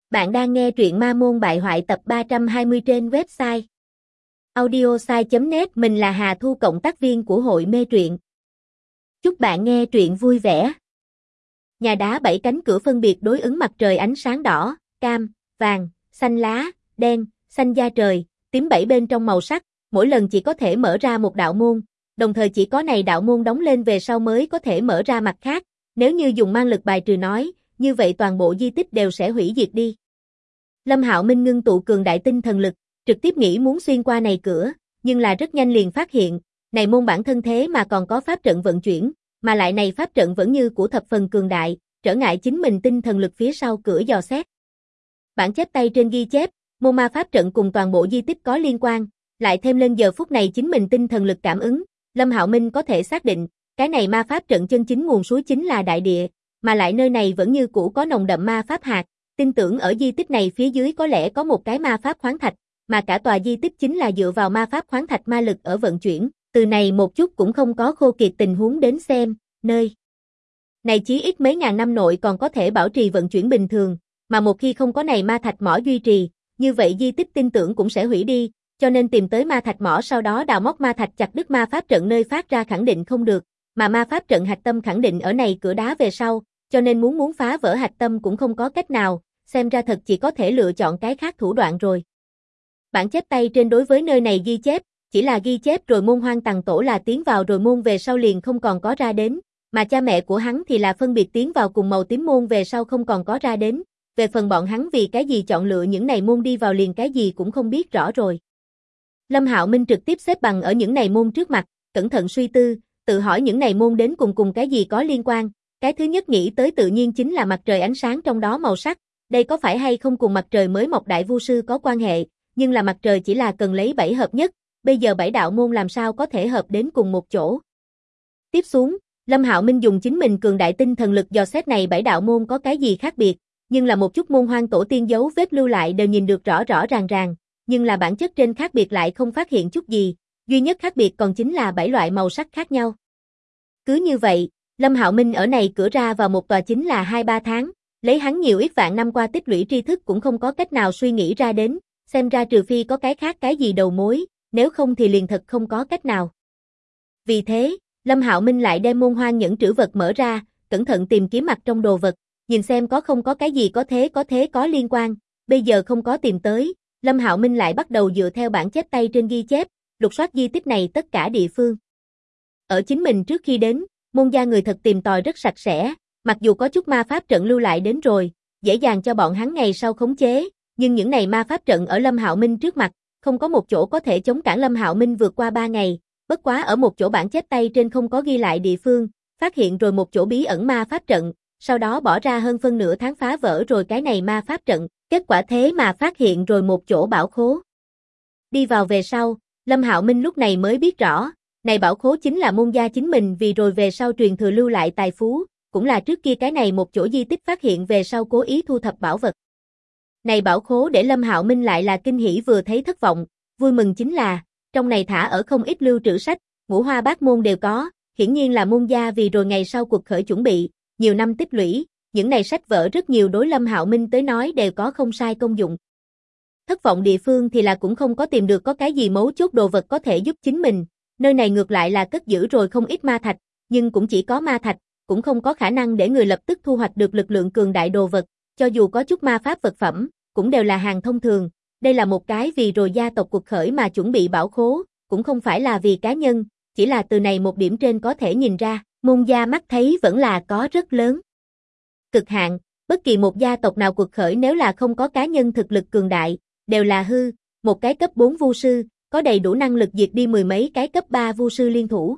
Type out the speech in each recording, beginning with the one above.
Bạn đang nghe truyện Ma Môn Bại Hoại tập 320 trên website audiosai.net. Mình là Hà Thu, cộng tác viên của hội mê truyện. Chúc bạn nghe truyện vui vẻ. Nhà đá 7 cánh cửa phân biệt đối ứng mặt trời ánh sáng đỏ, cam, vàng, xanh lá, đen, xanh da trời, tím 7 bên trong màu sắc, mỗi lần chỉ có thể mở ra một đạo môn, đồng thời chỉ có này đạo môn đóng lên về sau mới có thể mở ra mặt khác. Nếu như dùng mang lực bài trừ nói, như vậy toàn bộ di tích đều sẽ hủy diệt đi. Lâm Hạo Minh ngưng tụ cường đại tinh thần lực, trực tiếp nghĩ muốn xuyên qua này cửa, nhưng là rất nhanh liền phát hiện, này môn bản thân thế mà còn có pháp trận vận chuyển, mà lại này pháp trận vẫn như của thập phần cường đại, trở ngại chính mình tinh thần lực phía sau cửa dò xét. Bản chép tay trên ghi chép, môn ma pháp trận cùng toàn bộ di tích có liên quan, lại thêm lên giờ phút này chính mình tinh thần lực cảm ứng, Lâm Hạo Minh có thể xác định, cái này ma pháp trận chân chính nguồn suối chính là đại địa, mà lại nơi này vẫn như cũ có nồng đậm ma pháp hạt, tin tưởng ở di tích này phía dưới có lẽ có một cái ma pháp khoáng thạch, mà cả tòa di tích chính là dựa vào ma pháp khoáng thạch ma lực ở vận chuyển, từ này một chút cũng không có khô kiệt tình huống đến xem, nơi này chí ít mấy ngàn năm nội còn có thể bảo trì vận chuyển bình thường, mà một khi không có này ma thạch mỏ duy trì, như vậy di tích tin tưởng cũng sẽ hủy đi, cho nên tìm tới ma thạch mỏ sau đó đào móc ma thạch chặt đứt ma pháp trận nơi phát ra khẳng định không được, mà ma pháp trận hạch tâm khẳng định ở này cửa đá về sau, cho nên muốn phá vỡ hạch tâm cũng không có cách nào, xem ra thật chỉ có thể lựa chọn cái khác thủ đoạn rồi. Bản chép tay trên đối với nơi này ghi chép, chỉ là ghi chép rồi môn Hoang Tằng Tổ là tiến vào rồi môn về sau liền không còn có ra đến, mà cha mẹ của hắn thì là phân biệt tiến vào cùng màu tím môn về sau không còn có ra đến, về phần bọn hắn vì cái gì chọn lựa những này môn đi vào liền cái gì cũng không biết rõ rồi. Lâm Hạo Minh trực tiếp xếp bằng ở những này môn trước mặt, cẩn thận suy tư, tự hỏi những này môn đến cùng cái gì có liên quan, cái thứ nhất nghĩ tới tự nhiên chính là mặt trời ánh sáng trong đó màu sắc. Đây có phải hay không cùng mặt trời mới mọc đại vu sư có quan hệ, nhưng là mặt trời chỉ là cần lấy 7 hợp nhất, bây giờ 7 đạo môn làm sao có thể hợp đến cùng một chỗ. Tiếp xuống, Lâm Hạo Minh dùng chính mình cường đại tinh thần lực dò xét này 7 đạo môn có cái gì khác biệt, nhưng là một chút môn Hoang tổ tiên dấu vết lưu lại đều nhìn được rõ ràng, nhưng là bản chất trên khác biệt lại không phát hiện chút gì, duy nhất khác biệt còn chính là 7 loại màu sắc khác nhau. Cứ như vậy, Lâm Hạo Minh ở này cửa ra vào một tòa chính là 2-3 tháng. Lấy hắn nhiều ít vạn năm qua tích lũy tri thức cũng không có cách nào suy nghĩ ra đến, xem ra trừ phi có cái khác cái gì đầu mối, nếu không thì liền thật không có cách nào. Vì thế, Lâm Hạo Minh lại đem môn Hoang nhẫn trữ vật mở ra, cẩn thận tìm kiếm mặt trong đồ vật, nhìn xem có không có cái gì có liên quan, bây giờ không có tìm tới, Lâm Hạo Minh lại bắt đầu dựa theo bản chép tay trên ghi chép, lục soát di tích này tất cả địa phương. Ở chính mình trước khi đến, môn gia người thật tìm tòi rất sạch sẽ. Mặc dù có chút ma pháp trận lưu lại đến rồi, dễ dàng cho bọn hắn ngày sau khống chế, nhưng những này ma pháp trận ở Lâm Hạo Minh trước mặt, không có một chỗ có thể chống cản Lâm Hạo Minh vượt qua 3 ngày, bất quá ở một chỗ bản chép tay trên không có ghi lại địa phương, phát hiện rồi một chỗ bí ẩn ma pháp trận, sau đó bỏ ra hơn phân nửa tháng phá vỡ rồi cái này ma pháp trận, kết quả thế mà phát hiện rồi một chỗ bảo khố. Đi vào về sau, Lâm Hạo Minh lúc này mới biết rõ, này bảo khố chính là môn gia chính mình vì rồi về sau truyền thừa lưu lại tài phú. Cũng là trước kia cái này một chỗ di tích phát hiện về sau cố ý thu thập bảo vật. Này bảo khố để Lâm Hạo Minh lại là kinh hỉ vừa thấy thất vọng, vui mừng chính là, trong này thả ở không ít lưu trữ sách, ngũ hoa bát môn đều có, hiển nhiên là môn gia vì rồi ngày sau cuộc khởi chuẩn bị, nhiều năm tích lũy, những này sách vở rất nhiều đối Lâm Hạo Minh tới nói đều có không sai công dụng. Thất vọng địa phương thì là cũng không có tìm được có cái gì mấu chốt đồ vật có thể giúp chính mình, nơi này ngược lại là cất giữ rồi không ít ma thạch, nhưng cũng chỉ có ma thạch. Cũng không có khả năng để người lập tức thu hoạch được lực lượng cường đại đồ vật, cho dù có chút ma pháp vật phẩm, cũng đều là hàng thông thường, đây là một cái vì rồi gia tộc cuộc khởi mà chuẩn bị bảo khố, cũng không phải là vì cá nhân, chỉ là từ này một điểm trên có thể nhìn ra, môn gia mắt thấy vẫn là có rất lớn. Cực hạn, bất kỳ một gia tộc nào cuộc khởi nếu là không có cá nhân thực lực cường đại, đều là hư, một cái cấp 4 vu sư, có đầy đủ năng lực diệt đi mười mấy cái cấp 3 vu sư liên thủ.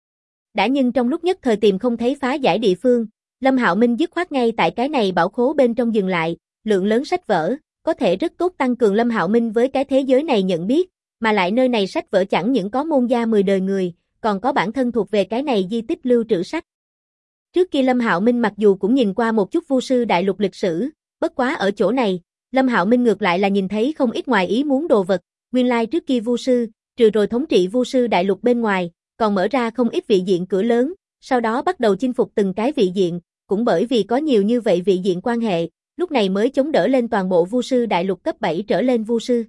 Đã nhưng trong lúc nhất thời tìm không thấy phá giải địa phương, Lâm Hạo Minh dứt khoát ngay tại cái này bảo khố bên trong dừng lại, lượng lớn sách vở, có thể rất tốt tăng cường Lâm Hạo Minh với cái thế giới này nhận biết, mà lại nơi này sách vở chẳng những có môn gia 10 đời người, còn có bản thân thuộc về cái này di tích lưu trữ sách. Trước kia Lâm Hạo Minh mặc dù cũng nhìn qua một chút vu sư đại lục lịch sử, bất quá ở chỗ này, Lâm Hạo Minh ngược lại là nhìn thấy không ít ngoài ý muốn đồ vật, nguyên lai trước kia vu sư, trừ rồi thống trị vu sư đại lục bên ngoài, còn mở ra không ít vị diện cửa lớn, sau đó bắt đầu chinh phục từng cái vị diện, cũng bởi vì có nhiều như vậy vị diện quan hệ, lúc này mới chống đỡ lên toàn bộ vu sư đại lục cấp 7 trở lên vu sư.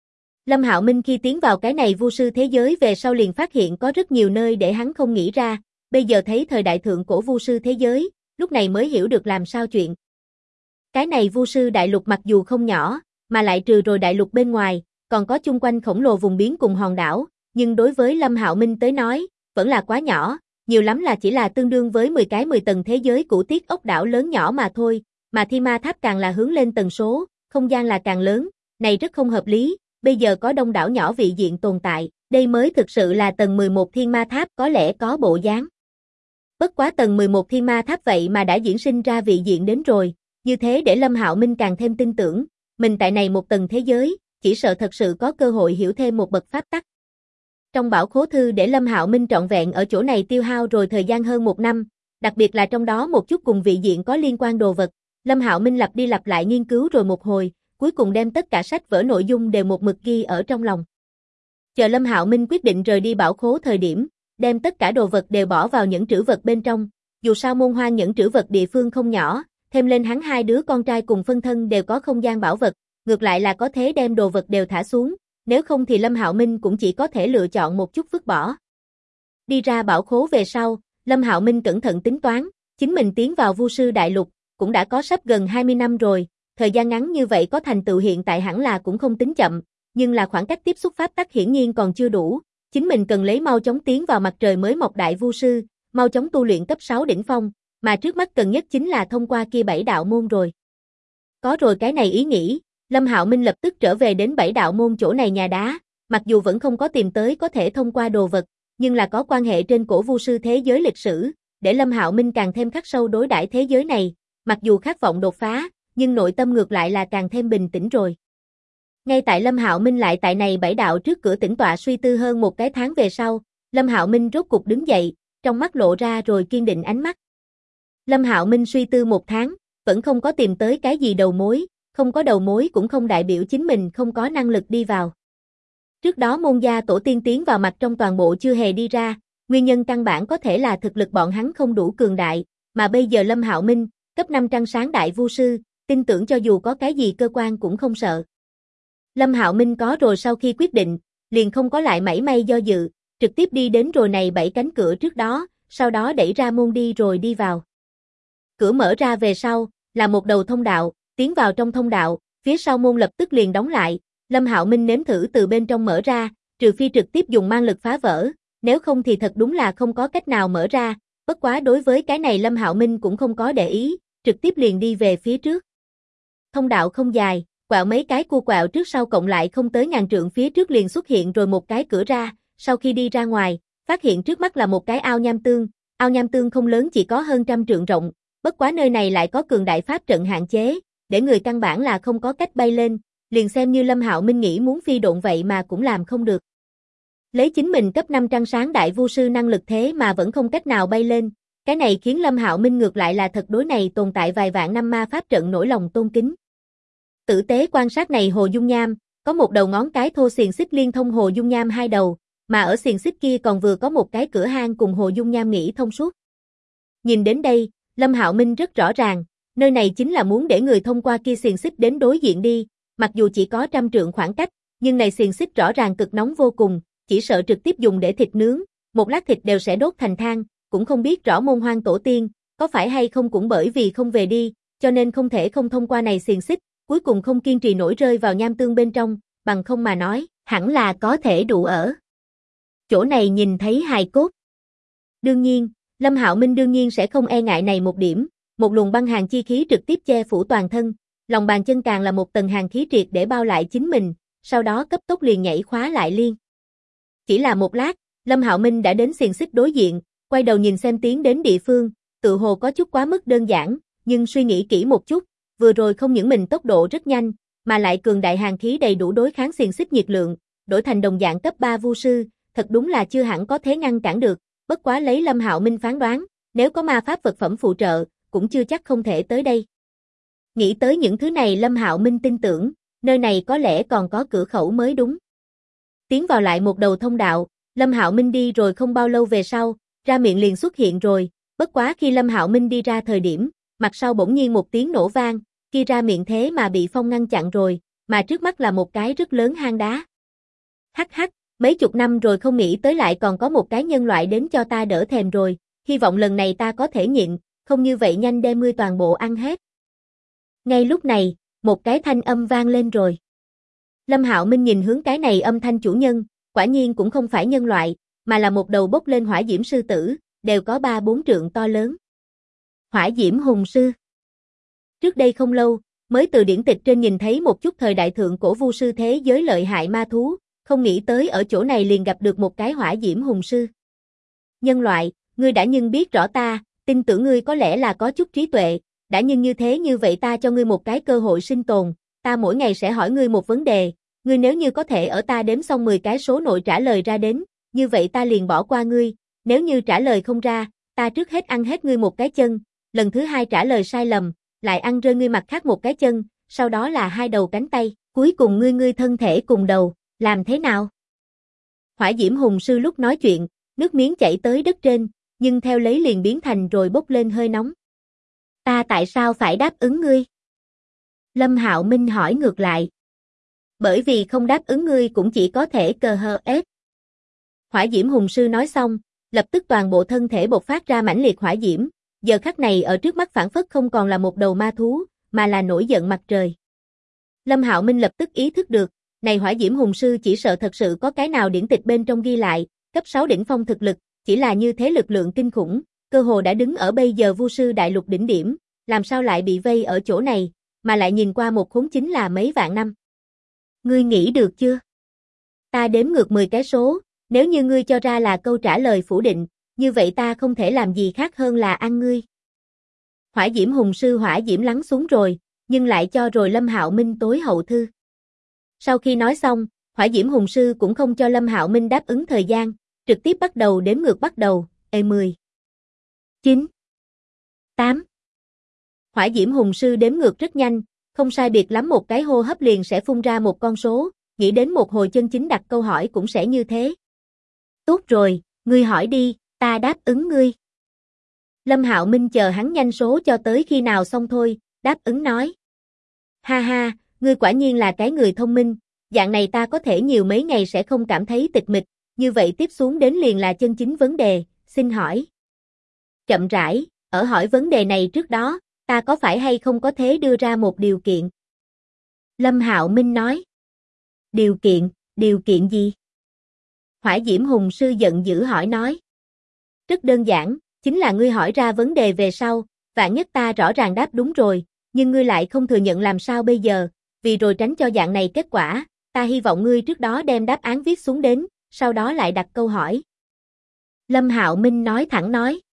Lâm Hạo Minh khi tiến vào cái này vu sư thế giới về sau liền phát hiện có rất nhiều nơi để hắn không nghĩ ra, bây giờ thấy thời đại thượng cổ vu sư thế giới, lúc này mới hiểu được làm sao chuyện. Cái này vu sư đại lục mặc dù không nhỏ, mà lại trừ rồi đại lục bên ngoài, còn có chung quanh khổng lồ vùng biển cùng hòn đảo, nhưng đối với Lâm Hạo Minh tới nói, vẫn là quá nhỏ, nhiều lắm là chỉ là tương đương với 10 cái 10 tầng thế giới của Tiết ốc đảo lớn nhỏ mà thôi, mà Thiên Ma Tháp càng là hướng lên tần số, không gian là càng lớn, này rất không hợp lý, bây giờ có đông đảo nhỏ vị diện tồn tại, đây mới thực sự là tầng 11 Thiên Ma Tháp có lẽ có bộ dáng. Bất quá tầng 11 Thiên Ma Tháp vậy mà đã diễn sinh ra vị diện đến rồi, như thế để Lâm Hạo Minh càng thêm tin tưởng, mình tại này một tầng thế giới, chỉ sợ thật sự có cơ hội hiểu thêm một bậc pháp tắc. Trong bảo khố thư để Lâm Hạo Minh trọn vẹn ở chỗ này tiêu hao rồi thời gian hơn 1 năm, đặc biệt là trong đó một chút cùng vị diện có liên quan đồ vật, Lâm Hạo Minh lặp đi lặp lại nghiên cứu rồi một hồi, cuối cùng đem tất cả sách vở nội dung đều một mực ghi ở trong lòng. Chờ Lâm Hạo Minh quyết định rời đi bảo khố thời điểm, đem tất cả đồ vật đều bỏ vào những trữ vật bên trong, dù sao Môn Hoang những trữ vật địa phương không nhỏ, thêm lên hắn 2 đứa con trai cùng phân thân đều có không gian bảo vật, ngược lại là có thế đem đồ vật đều thả xuống, nếu không thì Lâm Hạo Minh cũng chỉ có thể lựa chọn một chút vứt bỏ. Đi ra bảo khố về sau, Lâm Hạo Minh cẩn thận tính toán, chính mình tiến vào vu sư đại lục, cũng đã có sắp gần 20 năm rồi, thời gian ngắn như vậy có thành tựu hiện tại hẳn là cũng không tính chậm, nhưng là khoảng cách tiếp xúc pháp tắc hiển nhiên còn chưa đủ, chính mình cần lấy mau chóng tiến vào mặt trời mới mọc đại vu sư, mau chóng tu luyện cấp 6 đỉnh phong, mà trước mắt cần nhất chính là thông qua kia 7 đạo môn rồi. Có rồi cái này ý nghĩ, Lâm Hạo Minh lập tức trở về đến 7 đạo môn chỗ này nhà đá, mặc dù vẫn không có tìm tới có thể thông qua đồ vật, nhưng là có quan hệ trên cổ vu sư thế giới lịch sử, để Lâm Hạo Minh càng thêm khắc sâu đối đãi thế giới này, mặc dù khát vọng đột phá, nhưng nội tâm ngược lại là càng thêm bình tĩnh rồi. Ngay tại Lâm Hạo Minh lại tại này 7 đạo trước cửa tĩnh tọa suy tư hơn một cái tháng về sau, Lâm Hạo Minh rốt cục đứng dậy, trong mắt lộ ra rồi kiên định ánh mắt. Lâm Hạo Minh suy tư 1 tháng, vẫn không có tìm tới cái gì đầu mối, không có đầu mối cũng không đại biểu chính mình không có năng lực đi vào. Trước đó môn gia tổ tiên tiến vào mặt trong toàn bộ chưa hề đi ra, nguyên nhân căn bản có thể là thực lực bọn hắn không đủ cường đại, mà bây giờ Lâm Hạo Minh, cấp 5 trăng sáng đại vu sư, tin tưởng cho dù có cái gì cơ quan cũng không sợ. Lâm Hạo Minh có rồi sau khi quyết định, liền không có lại mảy may do dự, trực tiếp đi đến rồi này 7 cánh cửa trước đó, sau đó đẩy ra môn đi rồi đi vào. Cửa mở ra về sau, là một đầu thông đạo, tiến vào trong thông đạo, phía sau môn lập tức liền đóng lại, Lâm Hạo Minh nếm thử từ bên trong mở ra, trừ phi trực tiếp dùng mang lực phá vỡ, nếu không thì thật đúng là không có cách nào mở ra, bất quá đối với cái này Lâm Hạo Minh cũng không có để ý, trực tiếp liền đi về phía trước. Thông đạo không dài, quẹo mấy cái cua quẹo trước sau cộng lại không tới ngàn trượng phía trước liền xuất hiện rồi một cái cửa ra, sau khi đi ra ngoài, phát hiện trước mắt là một cái ao nham tương không lớn chỉ có hơn 100 trượng rộng, bất quá nơi này lại có cường đại pháp trận hạn chế, để người căn bản là không có cách bay lên, liền xem như Lâm Hạo Minh nghĩ muốn phi độn vậy mà cũng làm không được. Lấy chính mình cấp 5 trăng sáng đại vu sư năng lực thế mà vẫn không cách nào bay lên, cái này khiến Lâm Hạo Minh ngược lại là thật đối này tồn tại vài vạn năm ma pháp trận nổi lòng tôn kính. Tử tế quan sát này hồ dung nham, có một đầu ngón cái thô xiềng xích liên thông hồ dung nham 2 đầu, mà ở xiềng xích kia còn vừa có một cái cửa hang cùng hồ dung nham nghĩ thông suốt. Nhìn đến đây, Lâm Hạo Minh rất rõ ràng, nơi này chính là muốn để người thông qua kia xiềng xích đến đối diện đi, mặc dù chỉ có 100 trượng khoảng cách, nhưng này xiềng xích rõ ràng cực nóng vô cùng, chỉ sợ trực tiếp dùng để thịt nướng, một lát thịt đều sẽ đốt thành than, cũng không biết rõ môn hoang tổ tiên, có phải hay không cũng bởi vì không về đi, cho nên không thể không thông qua này xiềng xích, cuối cùng không kiên trì nổi rơi vào nham tương bên trong, bằng không mà nói, hẳn là có thể đủ ở chỗ này nhìn thấy hài cốt. Đương nhiên, Lâm Hạo Minh đương nhiên sẽ không e ngại này một điểm, một luồng băng hàn chi khí trực tiếp che phủ toàn thân, lòng bàn chân càng là một tầng hàn khí triệt để bao lại chính mình, sau đó cấp tốc liền nhảy khóa lại liên. Chỉ là một lát, Lâm Hạo Minh đã đến xiềng xích đối diện, quay đầu nhìn xem tiến đến địa phương, tự hồ có chút quá mức đơn giản, nhưng suy nghĩ kỹ một chút, vừa rồi không những mình tốc độ rất nhanh, mà lại cường đại hàn khí đầy đủ đối kháng xiềng xích nhiệt lượng, đổi thành đồng dạng cấp 3 vu sư, thật đúng là chưa hẳn có thể ngăn cản được, bất quá lấy Lâm Hạo Minh phán đoán, nếu có ma pháp vật phẩm phụ trợ, cũng chưa chắc không thể tới đây. Nghĩ tới những thứ này Lâm Hạo Minh tin tưởng, nơi này có lẽ còn có cửa khẩu mới đúng. Tiến vào lại một đầu thông đạo, Lâm Hạo Minh đi rồi không bao lâu về sau, ra miệng liền xuất hiện rồi, bất quá khi Lâm Hạo Minh đi ra thời điểm, mặt sau bỗng nhiên một tiếng nổ vang, kia ra miệng thế mà bị phong ngăn chặn rồi, mà trước mắt là một cái rất lớn hang đá. Hắc hắc, mấy chục năm rồi không nghĩ tới lại còn có một cái nhân loại đến cho ta đỡ thèm rồi, hy vọng lần này ta có thể nhịn, không như vậy nhanh đem ngươi toàn bộ ăn hết. Ngay lúc này, một cái thanh âm vang lên rồi. Lâm Hạo Minh nhìn hướng cái này âm thanh chủ nhân, quả nhiên cũng không phải nhân loại, mà là một đầu bốc lên hỏa diễm sư tử, đều có 3-4 trượng to lớn. Hỏa diễm hùng sư. Trước đây không lâu, mới từ điển tịch trên nhìn thấy một chút thời đại thượng cổ vu sư thế giới lợi hại ma thú, không nghĩ tới ở chỗ này liền gặp được một cái hỏa diễm hùng sư. Nhân loại, ngươi đã nhưng biết rõ ta, tin tưởng ngươi có lẽ là có chút trí tuệ, đã nhưng như thế như vậy ta cho ngươi một cái cơ hội sinh tồn, ta mỗi ngày sẽ hỏi ngươi một vấn đề, ngươi nếu như có thể ở ta đếm xong 10 cái số nội trả lời ra đến, như vậy ta liền bỏ qua ngươi, nếu như trả lời không ra, ta trước hết ăn hết ngươi một cái chân, lần thứ 2 trả lời sai lầm, lại ăn rơi ngươi mặt khác một cái chân, sau đó là 2 đầu cánh tay, cuối cùng ngươi thân thể cùng đầu, làm thế nào? Hỏa diễm hùng sư lúc nói chuyện, nước miếng chảy tới đất trên, nhưng theo lấy liền biến thành rồi bốc lên hơi nóng. Ta tại sao phải đáp ứng ngươi? Lâm Hạo Minh hỏi ngược lại. Bởi vì không đáp ứng ngươi cũng chỉ có thể cờ hờ ép. Hỏa diễm hùng sư nói xong, lập tức toàn bộ thân thể bộc phát ra mãnh liệt hỏa diễm, giờ khắc này ở trước mắt phản phất không còn là một đầu ma thú, mà là nổi giận mặt trời. Lâm Hạo Minh lập tức ý thức được, này hỏa diễm hùng sư chỉ sợ thật sự có cái nào điển tịch bên trong ghi lại, cấp 6 đỉnh phong thực lực, chỉ là như thế lực lượng kinh khủng, cơ hồ đã đứng ở bây giờ vu sư đại lục đỉnh điểm, làm sao lại bị vây ở chỗ này, mà lại nhìn qua một khốn chính là mấy vạn năm. Ngươi nghĩ được chưa? Ta đếm ngược 10 cái số, nếu như ngươi cho ra là câu trả lời phủ định, như vậy ta không thể làm gì khác hơn là ăn ngươi. Hỏa diễm hùng sư hỏa diễm lắng xuống rồi, nhưng lại cho rồi Lâm Hạo Minh tối hậu thư. Sau khi nói xong, hỏa diễm hùng sư cũng không cho Lâm Hạo Minh đáp ứng thời gian, trực tiếp bắt đầu đếm ngược bắt đầu, 10, 9, 8. Hỏa diễm hùng sư đếm ngược rất nhanh, không sai biệt lắm một cái hô hấp liền sẽ phun ra một con số, nghĩ đến một hồi chân chính đặt câu hỏi cũng sẽ như thế. Tốt rồi, ngươi hỏi đi, ta đáp ứng ngươi. Lâm Hạo Minh chờ hắn nhanh số cho tới khi nào xong thôi, đáp ứng nói. Ha ha, ngươi quả nhiên là cái người thông minh, dạng này ta có thể nhiều mấy ngày sẽ không cảm thấy tịch mịch, như vậy tiếp xuống đến liền là chân chính vấn đề, xin hỏi. Chậm rãi, ở hỏi vấn đề này trước đó, ta có phải hay không có thể đưa ra một điều kiện? Lâm Hạo Minh nói. Điều kiện gì? Hỏa diễm hùng sư giận dữ hỏi nói. Rất đơn giản, chính là ngươi hỏi ra vấn đề về sau, vạn nhất ta rõ ràng đáp đúng rồi, nhưng ngươi lại không thừa nhận làm sao bây giờ, vì rồi tránh cho dạng này kết quả, ta hy vọng ngươi trước đó đem đáp án viết xuống đến, sau đó lại đặt câu hỏi. Lâm Hạo Minh nói thẳng nói.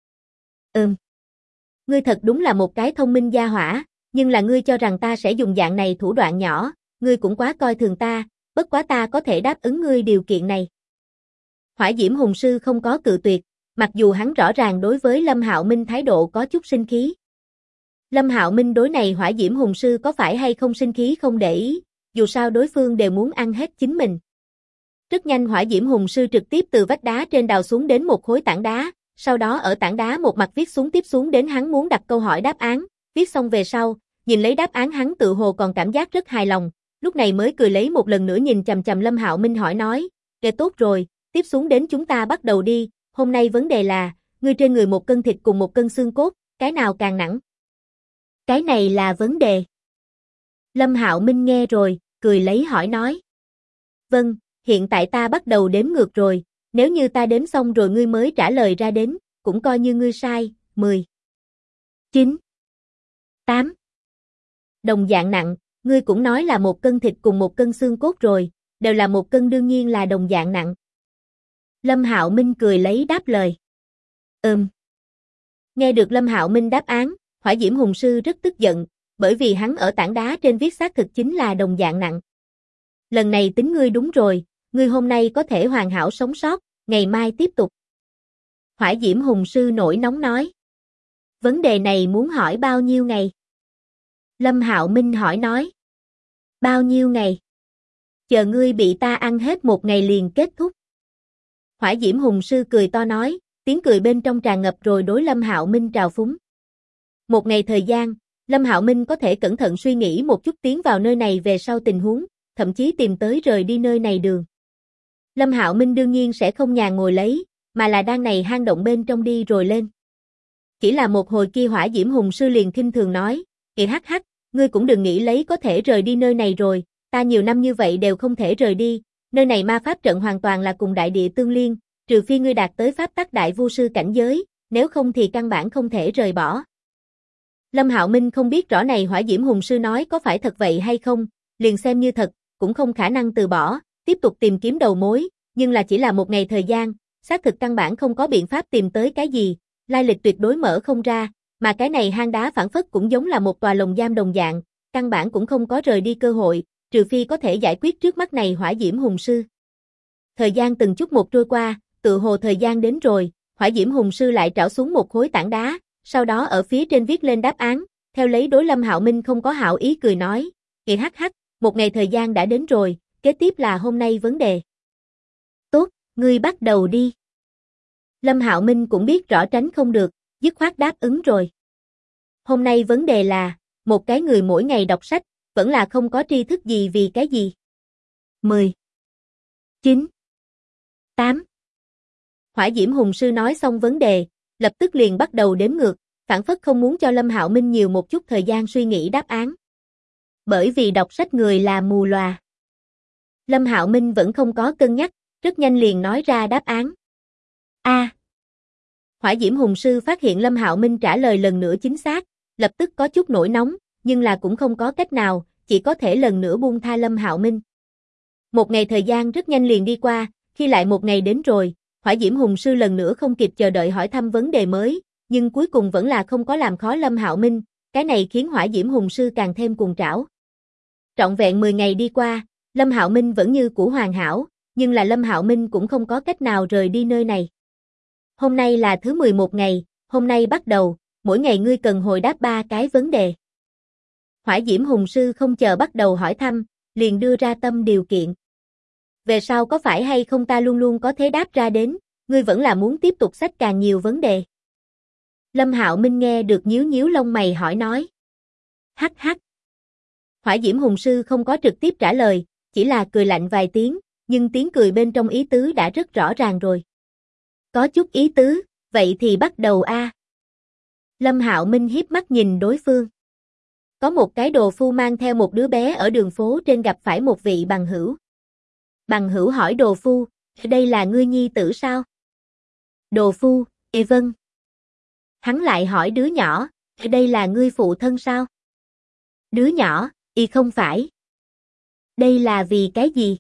Ngươi thật đúng là một cái thông minh gia hỏa, nhưng là ngươi cho rằng ta sẽ dùng dạng này thủ đoạn nhỏ, ngươi cũng quá coi thường ta, bất quá ta có thể đáp ứng ngươi điều kiện này. Hỏa diễm hùng sư không có cự tuyệt, mặc dù hắn rõ ràng đối với Lâm Hạo Minh thái độ có chút sinh khí. Lâm Hạo Minh đối này hỏa diễm hùng sư có phải hay không sinh khí không để ý, dù sao đối phương đều muốn ăn hết chính mình. Rất nhanh hỏa diễm hùng sư trực tiếp từ vách đá trên đào xuống đến một khối tảng đá, sau đó ở tảng đá một mặt viết xuống tiếp xuống đến hắn muốn đặt câu hỏi đáp án, viết xong về sau, nhìn lấy đáp án hắn tự hồ còn cảm giác rất hài lòng, lúc này mới cười lấy một lần nữa nhìn chằm chằm Lâm Hạo Minh hỏi nói, "Kệ tốt rồi, tiếp xuống đến chúng ta bắt đầu đi, hôm nay vấn đề là, ngươi trên người 1 cân thịt cùng 1 cân xương cốt, cái nào càng nặng?" Cái này là vấn đề. Lâm Hạo Minh nghe rồi, cười lấy hỏi nói. Vâng, hiện tại ta bắt đầu đếm ngược rồi, nếu như ta đếm xong rồi ngươi mới trả lời ra đến, cũng coi như ngươi sai, 10, 9, 8. Đồng dạng nặng, ngươi cũng nói là 1 cân thịt cùng 1 cân xương cốt rồi, đều là 1 cân đương nhiên là đồng dạng nặng. Lâm Hạo Minh cười lấy đáp lời. Nghe được Lâm Hạo Minh đáp án, hỏa diễm hùng sư rất tức giận, bởi vì hắn ở tảng đá trên viết xác thực chính là đồng dạng nặng. Lần này tính ngươi đúng rồi, ngươi hôm nay có thể hoàn hảo sống sót, ngày mai tiếp tục. Hỏa diễm hùng sư nổi nóng nói. Vấn đề này muốn hỏi bao nhiêu ngày? Lâm Hạo Minh hỏi nói. Bao nhiêu ngày? Chờ ngươi bị ta ăn hết 1 ngày liền kết thúc. Hỏa diễm hùng sư cười to nói, tiếng cười bên trong tràn ngập rồi đối Lâm Hạo Minh trào phúng. 1 ngày thời gian, Lâm Hạo Minh có thể cẩn thận suy nghĩ một chút tiến vào nơi này về sau tình huống, thậm chí tìm tới rời đi nơi này đường. Lâm Hạo Minh đương nhiên sẽ không nhàn ngồi lấy, mà là đang này hang động bên trong đi rồi lên. Chỉ là một hồi kia Hỏa Diễm Hùng Sư liền khinh thường nói, hắc, ngươi cũng đừng nghĩ lấy có thể rời đi nơi này rồi, ta nhiều năm như vậy đều không thể rời đi, nơi này ma pháp trận hoàn toàn là cùng đại địa tương liên, trừ phi ngươi đạt tới pháp tắc đại vu sư cảnh giới, nếu không thì căn bản không thể rời bỏ. Lâm Hạo Minh không biết rõ này Hỏa Diễm Hùng Sư nói có phải thật vậy hay không, liền xem như thật, cũng không khả năng từ bỏ, tiếp tục tìm kiếm đầu mối, nhưng là chỉ là một ngày thời gian, xác thực căn bản không có biện pháp tìm tới cái gì, lai lịch tuyệt đối mở không ra, mà cái này hang đá phản phất cũng giống là một tòa lồng giam đồng dạng, căn bản cũng không có rời đi cơ hội, trừ phi có thể giải quyết trước mắt này Hỏa Diễm Hùng Sư. Thời gian từng chút một trôi qua, tự hồ thời gian đến rồi, Hỏa Diễm Hùng Sư lại trảo xuống một khối tảng đá, sau đó ở phía trên viết lên đáp án, theo lấy đối Lâm Hạo Minh không có hảo ý cười nói, hắc, một ngày thời gian đã đến rồi, kế tiếp là hôm nay vấn đề. Tốt, ngươi bắt đầu đi. Lâm Hạo Minh cũng biết rõ tránh không được, dứt khoát đáp ứng rồi. Hôm nay vấn đề là, một cái người mỗi ngày đọc sách, vẫn là không có tri thức gì vì cái gì? 10, 9, 8. Hỏa Diễm Hùng Sư nói xong vấn đề, lập tức liền bắt đầu đếm ngược, phản phất không muốn cho Lâm Hạo Minh nhiều một chút thời gian suy nghĩ đáp án. Bởi vì đọc sách người là mù lòa. Lâm Hạo Minh vẫn không có cân nhắc, rất nhanh liền nói ra đáp án. A. Hỏa Diễm Hùng Sư phát hiện Lâm Hạo Minh trả lời lần nữa chính xác, lập tức có chút nổi nóng, nhưng là cũng không có cách nào, chỉ có thể lần nữa buông tha Lâm Hạo Minh. Một ngày thời gian rất nhanh liền đi qua, khi lại một ngày đến rồi, Hỏa Diễm Hùng Sư lần nữa không kịp chờ đợi hỏi thăm vấn đề mới, nhưng cuối cùng vẫn là không có làm khó Lâm Hạo Minh, cái này khiến Hỏa Diễm Hùng Sư càng thêm cuồng trảo. Trọn vẹn 10 ngày đi qua, Lâm Hạo Minh vẫn như cũ hoàn hảo, nhưng là Lâm Hạo Minh cũng không có cách nào rời đi nơi này. Hôm nay là thứ 11 ngày, hôm nay bắt đầu, mỗi ngày ngươi cần hồi đáp 3 cái vấn đề. Hỏa Diễm Hùng Sư không chờ bắt đầu hỏi thăm, liền đưa ra tâm điều kiện. Về sau có phải hay không ta luôn luôn có thế đáp ra đến, ngươi vẫn là muốn tiếp tục xách càng nhiều vấn đề. Lâm Hạo Minh nghe được nhíu nhíu lông mày hỏi nói. Hắc. Hỏa Diễm Hùng Sư không có trực tiếp trả lời, chỉ là cười lạnh vài tiếng, nhưng tiếng cười bên trong ý tứ đã rất rõ ràng rồi. Có chút ý tứ, vậy thì bắt đầu a. Lâm Hạo Minh hiếp mắt nhìn đối phương. Có một cái đồ phu mang theo một đứa bé ở đường phố trên gặp phải một vị bằng hữu. Bằng hữu hỏi đồ phu, đây là ngươi nhi tử sao? Đồ phu, vâng. Hắn lại hỏi đứa nhỏ, đây là ngươi phụ thân sao? Đứa nhỏ, không phải. Đây là vì cái gì?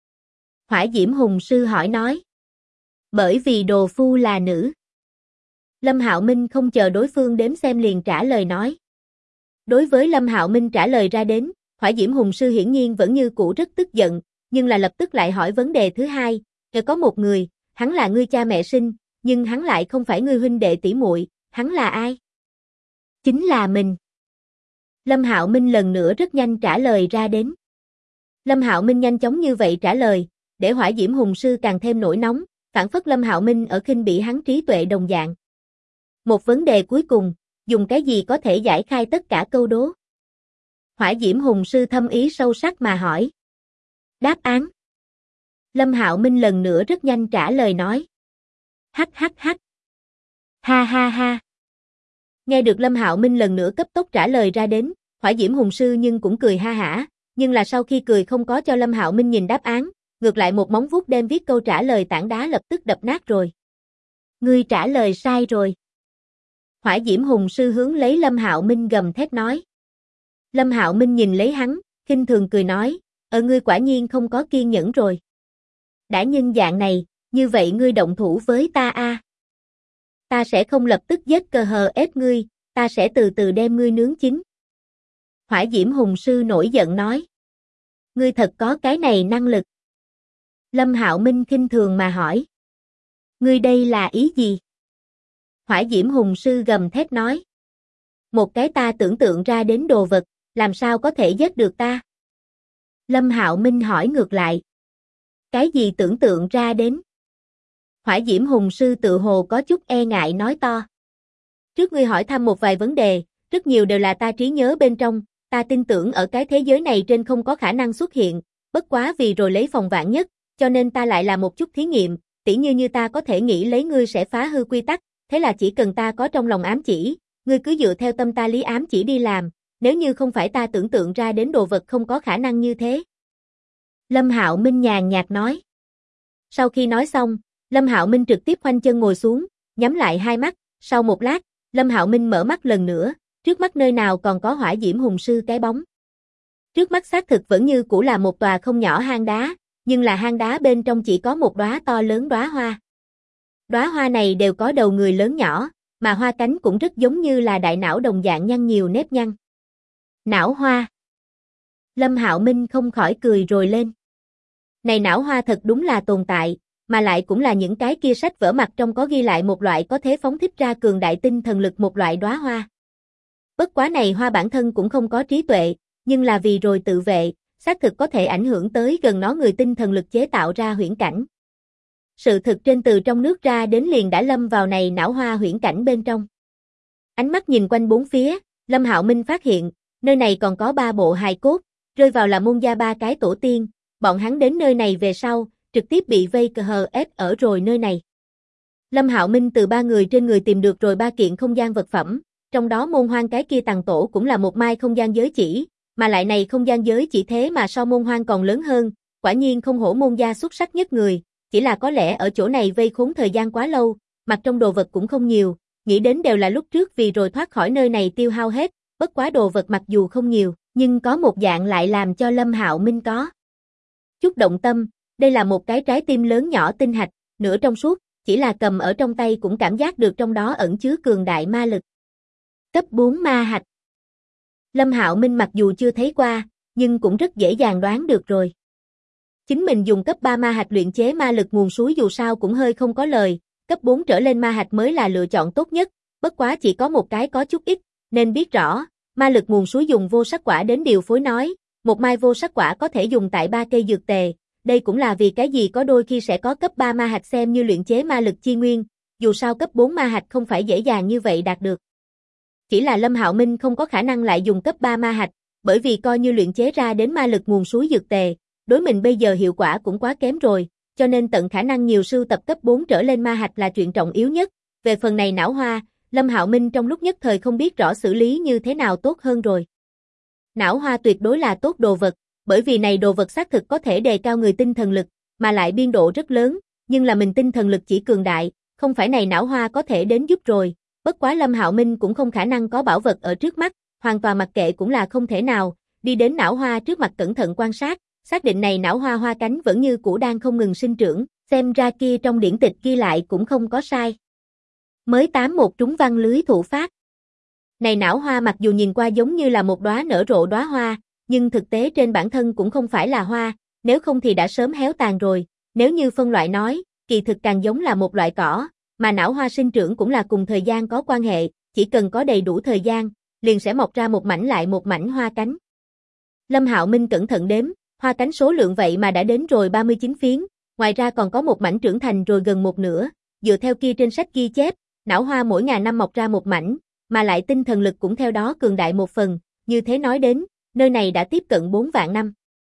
Hỏa Diễm Hùng Sư hỏi nói. Bởi vì đồ phu là nữ. Lâm Hạo Minh không chờ đối phương đếm xem liền trả lời nói. Đối với Lâm Hạo Minh trả lời ra đến, Hỏa Diễm Hùng Sư hiển nhiên vẫn như cũ rất tức giận, nhưng là lập tức lại hỏi vấn đề thứ hai, có một người, hắn là ngươi cha mẹ sinh, nhưng hắn lại không phải ngươi huynh đệ tỷ muội, hắn là ai? Chính là mình. Lâm Hạo Minh lần nữa rất nhanh trả lời ra đến. Lâm Hạo Minh nhanh chóng như vậy trả lời, để Hỏa Diễm Hùng Sư càng thêm nổi nóng, phản phất Lâm Hạo Minh ở khinh bỉ hắn trí tuệ đồng dạng. Một vấn đề cuối cùng, dùng cái gì có thể giải khai tất cả câu đố? Hỏa Diễm Hùng Sư thâm ý sâu sắc mà hỏi. Đáp án. Lâm Hạo Minh lần nữa rất nhanh trả lời nói. Hắc. Ha. Nghe được Lâm Hạo Minh lần nữa cấp tốc trả lời ra đến, Hỏa Diễm Hùng Sư nhưng cũng cười ha hả, nhưng là sau khi cười không có cho Lâm Hạo Minh nhìn đáp án, ngược lại một móng vuốt đem viết câu trả lời tảng đá lập tức đập nát rồi. Ngươi trả lời sai rồi. Hỏa Diễm Hùng Sư hướng lấy Lâm Hạo Minh gầm thét nói. Lâm Hạo Minh nhìn lấy hắn, khinh thường cười nói, ngươi quả nhiên không có kiên nhẫn rồi. Đã nhân dạng này, như vậy ngươi động thủ với ta a. Ta sẽ không lập tức giết cờ hờ ép ngươi, ta sẽ từ từ đem ngươi nướng chín. Hỏa Diễm Hùng Sư nổi giận nói. Ngươi thật có cái này năng lực. Lâm Hạo Minh khinh thường mà hỏi. Ngươi đây là ý gì? Hỏa Diễm Hùng Sư gầm thét nói. Một cái ta tưởng tượng ra đến đồ vật, làm sao có thể giết được ta? Lâm Hạo Minh hỏi ngược lại. Cái gì tưởng tượng ra đến? Hỏa Diễm Hùng Sư tự hồ có chút e ngại nói to. Trước ngươi hỏi thăm một vài vấn đề, rất nhiều đều là ta trí nhớ bên trong, ta tin tưởng ở cái thế giới này trên không có khả năng xuất hiện, bất quá vì rồi lấy phòng vạn nhất, cho nên ta lại làm một chút thí nghiệm, tỉ như ta có thể nghĩ lấy ngươi sẽ phá hư quy tắc, thế là chỉ cần ta có trong lòng ám chỉ, ngươi cứ dựa theo tâm ta lý ám chỉ đi làm, nếu như không phải ta tưởng tượng ra đến đồ vật không có khả năng như thế. Lâm Hạo Minh nhàn nhạt nói. Sau khi nói xong, Lâm Hạo Minh trực tiếp khoanh chân ngồi xuống, nhắm lại hai mắt, sau một lát, Lâm Hạo Minh mở mắt lần nữa, trước mắt nơi nào còn có hỏa diễm hùng sư cái bóng. Trước mắt xác thực vẫn như cũ là một tòa không nhỏ hang đá, nhưng là hang đá bên trong chỉ có một đóa to lớn đóa hoa. Đóa hoa này đều có đầu người lớn nhỏ, mà hoa cánh cũng rất giống như là đại não đồng dạng nhăn nhiều nếp nhăn. Não hoa. Lâm Hạo Minh không khỏi cười rồi lên. Này não hoa thật đúng là tồn tại, mà lại cũng là những cái kia sách vở mặt trong có ghi lại một loại có thể phóng thích ra cường đại tinh thần lực một loại đóa hoa. Bất quá này hoa bản thân cũng không có trí tuệ, nhưng là vì rồi tự vệ, xác thực có thể ảnh hưởng tới gần nó người tinh thần lực chế tạo ra huyễn cảnh. Sự thực trên từ trong nước ra đến liền đã lâm vào này não hoa huyễn cảnh bên trong. Ánh mắt nhìn quanh bốn phía, Lâm Hạo Minh phát hiện, nơi này còn có 3 bộ hài cốt, rơi vào là môn gia 3 cái tổ tiên, bọn hắn đến nơi này về sau, trực tiếp bị vây cờ ép ở rồi nơi này. Lâm Hạo Minh từ 3 người trên người tìm được rồi 3 kiện không gian vật phẩm, trong đó môn hoang cái kia tàng tổ cũng là một mai không gian giới chỉ, mà lại này không gian giới chỉ thế mà so môn hoang còn lớn hơn, quả nhiên không hổ môn gia xuất sắc nhất người, chỉ là có lẽ ở chỗ này vây khốn thời gian quá lâu, mặt trong đồ vật cũng không nhiều, nghĩ đến đều là lúc trước vì rồi thoát khỏi nơi này tiêu hao hết, bất quá đồ vật mặc dù không nhiều, nhưng có một dạng lại làm cho Lâm Hạo Minh có chút động tâm, đây là một cái trái tim lớn nhỏ tinh hạch, nửa trong suốt, chỉ là cầm ở trong tay cũng cảm giác được trong đó ẩn chứa cường đại ma lực. Cấp 4 ma hạch. Lâm Hạo Minh mặc dù chưa thấy qua, nhưng cũng rất dễ dàng đoán được rồi. Chính mình dùng cấp 3 ma hạch luyện chế ma lực nguồn suối dù sao cũng hơi không có lời, cấp 4 trở lên ma hạch mới là lựa chọn tốt nhất, bất quá chỉ có một cái có chút ít, nên biết rõ, ma lực nguồn suối dùng vô sắc quả đến điều phối nói, một mai vô sắc quả có thể dùng tại 3 cây dược tề, đây cũng là vì cái gì có đôi khi sẽ có cấp 3 ma hạch xem như luyện chế ma lực chi nguyên, dù sao cấp 4 ma hạch không phải dễ dàng như vậy đạt được. Chỉ là Lâm Hạo Minh không có khả năng lại dùng cấp 3 ma hạch, bởi vì coi như luyện chế ra đến ma lực nguồn suối dược tề, đối mình bây giờ hiệu quả cũng quá kém rồi, cho nên tận khả năng nhiều sưu tập cấp 4 trở lên ma hạch là chuyện trọng yếu nhất. Về phần này não hoa, Lâm Hạo Minh trong lúc nhất thời không biết rõ xử lý như thế nào tốt hơn rồi. Não hoa tuyệt đối là tốt đồ vật, bởi vì này đồ vật xác thực có thể đề cao người tinh thần lực, mà lại biên độ rất lớn, nhưng là mình tinh thần lực chỉ cường đại, không phải này não hoa có thể đến giúp rồi. Bất quá Lâm Hạo Minh cũng không khả năng có bảo vật ở trước mắt, hoàn toàn mặc kệ cũng là không thể nào, đi đến não hoa trước mặt cẩn thận quan sát, xác định này não hoa hoa cánh vẫn như cũ đang không ngừng sinh trưởng, xem ra kia trong điển tịch ghi lại cũng không có sai. Mới 81 trúng văn lưới thủ phát. Này não hoa mặc dù nhìn qua giống như là một đóa nở rộ đóa hoa, nhưng thực tế trên bản thân cũng không phải là hoa, nếu không thì đã sớm héo tàn rồi, nếu như phân loại nói, kỳ thực càng giống là một loại cỏ, mà não hoa sinh trưởng cũng là cùng thời gian có quan hệ, chỉ cần có đầy đủ thời gian, liền sẽ mọc ra một mảnh lại một mảnh hoa cánh. Lâm Hạo Minh cẩn thận đếm, hoa cánh số lượng vậy mà đã đến rồi 39 phiến, ngoài ra còn có một mảnh trưởng thành rồi gần một nửa, dựa theo kia trên sách ghi chép, não hoa mỗi ngàn năm mọc ra một mảnh, mà lại tinh thần lực cũng theo đó cường đại một phần, như thế nói đến, nơi này đã tiếp cận 4 vạn năm.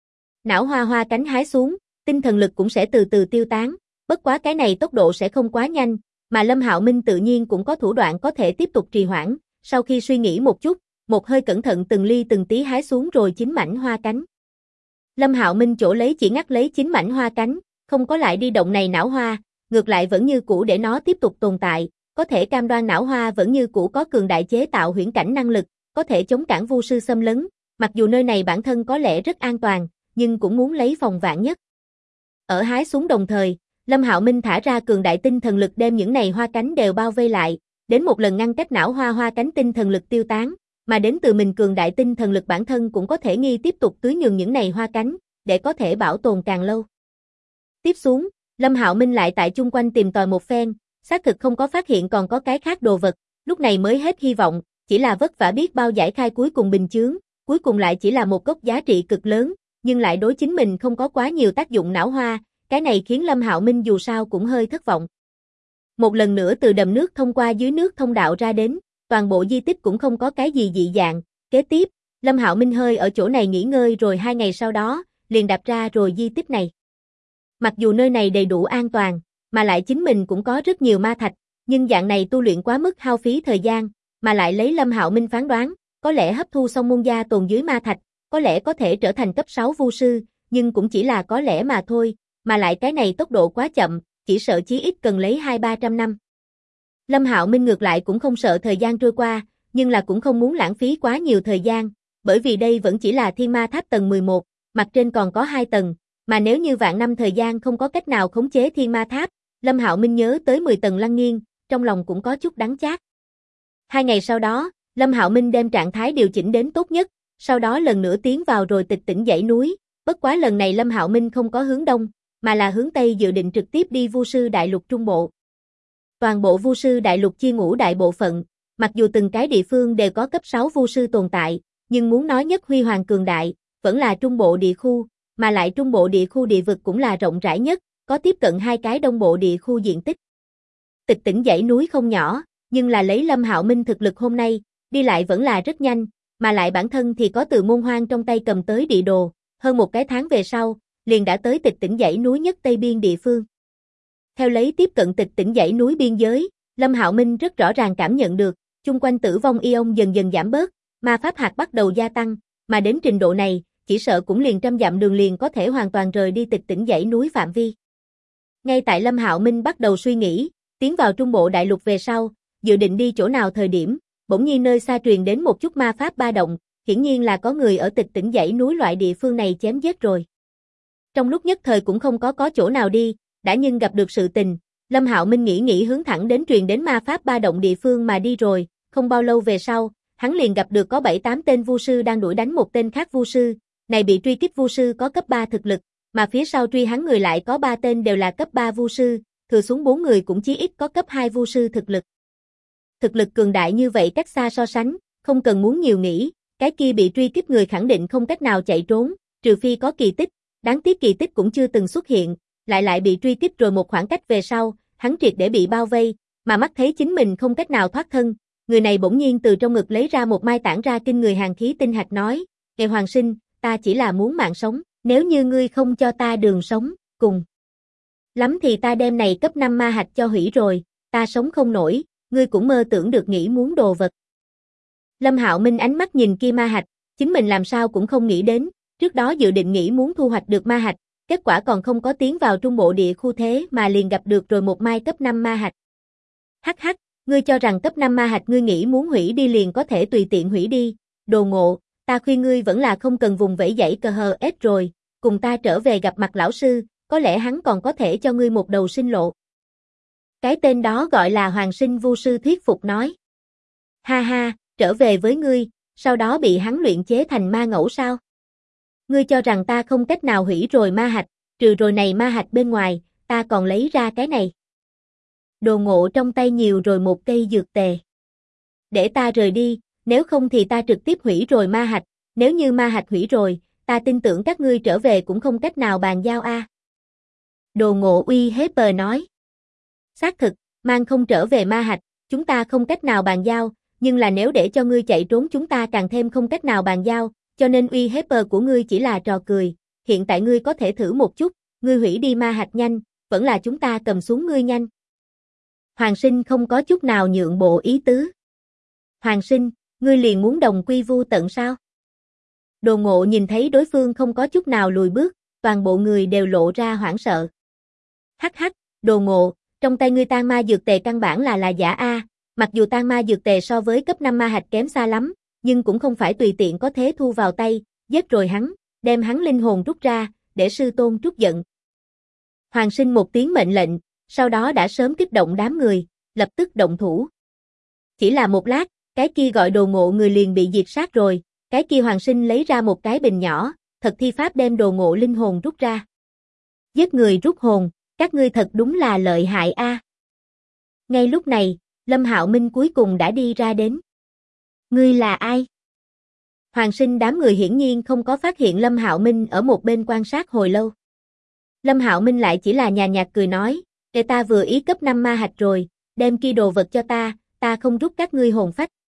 Não hoa hoa cánh hái xuống, tinh thần lực cũng sẽ từ từ tiêu tán, bất quá cái này tốc độ sẽ không quá nhanh, mà Lâm Hạo Minh tự nhiên cũng có thủ đoạn có thể tiếp tục trì hoãn, sau khi suy nghĩ một chút, một hơi cẩn thận từng ly từng tí hái xuống rồi 9 mảnh hoa cánh. Lâm Hạo Minh chỗ lấy chỉ ngắt lấy 9 mảnh hoa cánh, không có lại đi động này não hoa, ngược lại vẫn như cũ để nó tiếp tục tồn tại, có thể cam đoan não hoa vẫn như cũ có cường đại chế tạo huyễn cảnh năng lực, có thể chống cản vu sư xâm lấn, mặc dù nơi này bản thân có lẽ rất an toàn, nhưng cũng muốn lấy phòng vạn nhất. Ở hái xuống đồng thời, Lâm Hạo Minh thả ra cường đại tinh thần lực đem những này hoa cánh đều bao vây lại, đến một lần ngăn cách não hoa hoa cánh tinh thần lực tiêu tán, mà đến từ mình cường đại tinh thần lực bản thân cũng có thể nghi tiếp tục tưới nhường những này hoa cánh, để có thể bảo tồn càng lâu. Tiếp xuống, Lâm Hạo Minh lại tại chung quanh tìm tòi một phen, xác thực không có phát hiện còn có cái khác đồ vật, lúc này mới hết hy vọng, chỉ là vất vả biết bao giải khai cuối cùng bình chướng, cuối cùng lại chỉ là một gốc giá trị cực lớn, nhưng lại đối chính mình không có quá nhiều tác dụng não hoa, cái này khiến Lâm Hạo Minh dù sao cũng hơi thất vọng. Một lần nữa từ đầm nước thông qua dưới nước thông đạo ra đến, toàn bộ di tích cũng không có cái gì dị dạng. Kế tiếp, Lâm Hạo Minh hơi ở chỗ này nghỉ ngơi rồi 2 ngày sau đó, liền đạp ra rồi di tích này. Mặc dù nơi này đầy đủ an toàn, mà lại chính mình cũng có rất nhiều ma thạch, nhưng dạng này tu luyện quá mức hao phí thời gian, mà lại lấy Lâm Hạo Minh phán đoán, có lẽ hấp thu xong môn gia tồn dưới ma thạch, có lẽ có thể trở thành cấp 6 vu sư, nhưng cũng chỉ là có lẽ mà thôi, mà lại cái này tốc độ quá chậm, chỉ sợ chí ít cần lấy 200-300 năm. Lâm Hạo Minh ngược lại cũng không sợ thời gian trôi qua, nhưng là cũng không muốn lãng phí quá nhiều thời gian, bởi vì đây vẫn chỉ là Thiên Ma Tháp tầng 11, mặt trên còn có 2 tầng, mà nếu như vạn năm thời gian không có cách nào khống chế Thiên Ma Tháp, Lâm Hạo Minh nhớ tới 10 tầng Lăng Nghiên, trong lòng cũng có chút đắng chát. 2 ngày sau đó, Lâm Hạo Minh đem trạng thái điều chỉnh đến tốt nhất, sau đó lần nữa tiến vào rồi Tịch Tĩnh dãy núi, bất quá lần này Lâm Hạo Minh không có hướng đông, mà là hướng tây, dự định trực tiếp đi Vu sư đại lục trung bộ. Toàn bộ Vu sư đại lục chia ngũ đại bộ phận, mặc dù từng cái địa phương đều có cấp 6 vu sư tồn tại, nhưng muốn nói nhất huy hoàng cường đại, vẫn là trung bộ địa khu, mà lại trung bộ địa khu địa vực cũng là rộng rãi nhất, có tiếp cận 2 cái đông bộ địa khu diện tích. Tịch Tĩnh dãy núi không nhỏ, nhưng là lấy Lâm Hạo Minh thực lực hôm nay, đi lại vẫn là rất nhanh, mà lại bản thân thì có từ môn hoang trong tay cầm tới địa đồ, hơn một cái tháng về sau, liền đã tới Tịch Tĩnh dãy núi nhất tây biên địa phương. Theo lấy tiếp cận Tịch Tĩnh dãy núi biên giới, Lâm Hạo Minh rất rõ ràng cảm nhận được, chung quanh tử vong ion dần dần giảm bớt, ma pháp hạt bắt đầu gia tăng, mà đến trình độ này, chỉ sợ cũng liền 100 dặm đường liền có thể hoàn toàn rời đi Tịch Tĩnh dãy núi phạm vi. Ngay tại Lâm Hạo Minh bắt đầu suy nghĩ, tiến vào trung bộ đại lục về sau, dự định đi chỗ nào thời điểm, bỗng nhiên nơi xa truyền đến một chút ma pháp ba động, hiển nhiên là có người ở Tịch Tĩnh dãy núi loại địa phương này chém giết rồi. Trong lúc nhất thời cũng không có chỗ nào đi, đã nhưng gặp được sự tình, Lâm Hạo Minh nghĩ hướng thẳng đến truyền đến ma pháp ba động địa phương mà đi rồi, không bao lâu về sau, hắn liền gặp được có 7-8 tên vu sư đang đuổi đánh một tên khác vu sư, này bị truy kích vu sư có cấp 3 thực lực, mà phía sau truy hắn người lại có 3 tên đều là cấp 3 vu sư, thừa xuống 4 người cũng chí ít có cấp 2 vu sư thực lực. Thực lực cường đại như vậy cách xa so sánh, không cần muốn nhiều nghĩ, cái kia bị truy kích người khẳng định không cách nào chạy trốn, trừ phi có kỳ tích, đáng tiếc kỳ tích cũng chưa từng xuất hiện, lại bị truy kích rồi một khoảng cách về sau, hắn triệt để bị bao vây, mà mắt thấy chính mình không cách nào thoát thân, người này bỗng nhiên từ trong ngực lấy ra một mai tản ra kinh người hàn khí tinh hạch nói, "Ngài Hoàng Sinh, ta chỉ là muốn mạng sống, nếu như ngươi không cho ta đường sống, cùng lắm thì ta đem này cấp 5 ma hạch cho hủy rồi, ta sống không nổi, ngươi cũng mơ tưởng được nghĩ muốn đồ vật." Lâm Hạo Minh ánh mắt nhìn kia ma hạch, chính mình làm sao cũng không nghĩ đến, trước đó dự định nghĩ muốn thu hoạch được ma hạch, kết quả còn không có tiến vào trung bộ địa khu thế mà liền gặp được rồi một mai cấp 5 ma hạch. Hắc hắc, ngươi cho rằng cấp 5 ma hạch ngươi nghĩ muốn hủy đi liền có thể tùy tiện hủy đi, đồ ngộ, ta khuyên ngươi vẫn là không cần vùng vẫy dãy cờ hờ ết rồi, cùng ta trở về gặp mặt lão sư, có lẽ hắn còn có thể cho ngươi một đầu sinh lộ. Cái tên đó gọi là Hoàng Sinh vu sư thuyết phục nói. Ha ha, trở về với ngươi, sau đó bị hắn luyện chế thành ma ngẫu sao? Ngươi cho rằng ta không cách nào hủy rồi ma hạch, trừ rồi này ma hạch bên ngoài, ta còn lấy ra cái này. Đồ ngộ trong tay nhiều rồi một cây dược tề. Để ta rời đi, nếu không thì ta trực tiếp hủy rồi ma hạch, nếu như ma hạch hủy rồi, ta tin tưởng các ngươi trở về cũng không cách nào bàn giao a. Đồ ngộ uy hiếp nói. Xác thực, mang không trở về ma hạch, chúng ta không cách nào bàn giao, nhưng là nếu để cho ngươi chạy trốn chúng ta càng thêm không cách nào bàn giao, cho nên uy hiếp của ngươi chỉ là trò cười, hiện tại ngươi có thể thử một chút, ngươi hủy đi ma hạch nhanh, vẫn là chúng ta cầm xuống ngươi nhanh. Hoàng Sinh không có chút nào nhượng bộ ý tứ. Hoàng Sinh, ngươi liền muốn đồng quy vu tận sao? Đồ ngộ nhìn thấy đối phương không có chút nào lùi bước, toàn bộ người đều lộ ra hoảng sợ. Hắc hắc, đồ ngộ, trong tay ngươi tang ma dược tề căn bản là giả a, mặc dù tang ma dược tề so với cấp 5 ma hạch kém xa lắm, nhưng cũng không phải tùy tiện có thế thu vào tay, giết rồi hắn, đem hắn linh hồn rút ra, để sư tôn trút giận. Hoàng Sinh một tiếng mệnh lệnh, sau đó đã sớm kích động đám người, lập tức động thủ. Chỉ là một lát, cái kia gọi đồ ngộ người liền bị diệt sát rồi, cái kia Hoàng Sinh lấy ra một cái bình nhỏ, thật thi pháp đem đồ ngộ linh hồn rút ra. Giết người rút hồn, các ngươi thật đúng là lợi hại a. Ngay lúc này, Lâm Hạo Minh cuối cùng đã đi ra đến. Ngươi là ai? Hoàng Sinh đám người hiển nhiên không có phát hiện Lâm Hạo Minh ở một bên quan sát hồi lâu. Lâm Hạo Minh lại chỉ là nhàn nhạt cười nói, "Để ta vừa ý cấp 5 ma hạch rồi, đem kia đồ vật cho ta không rút các ngươi hồn phách,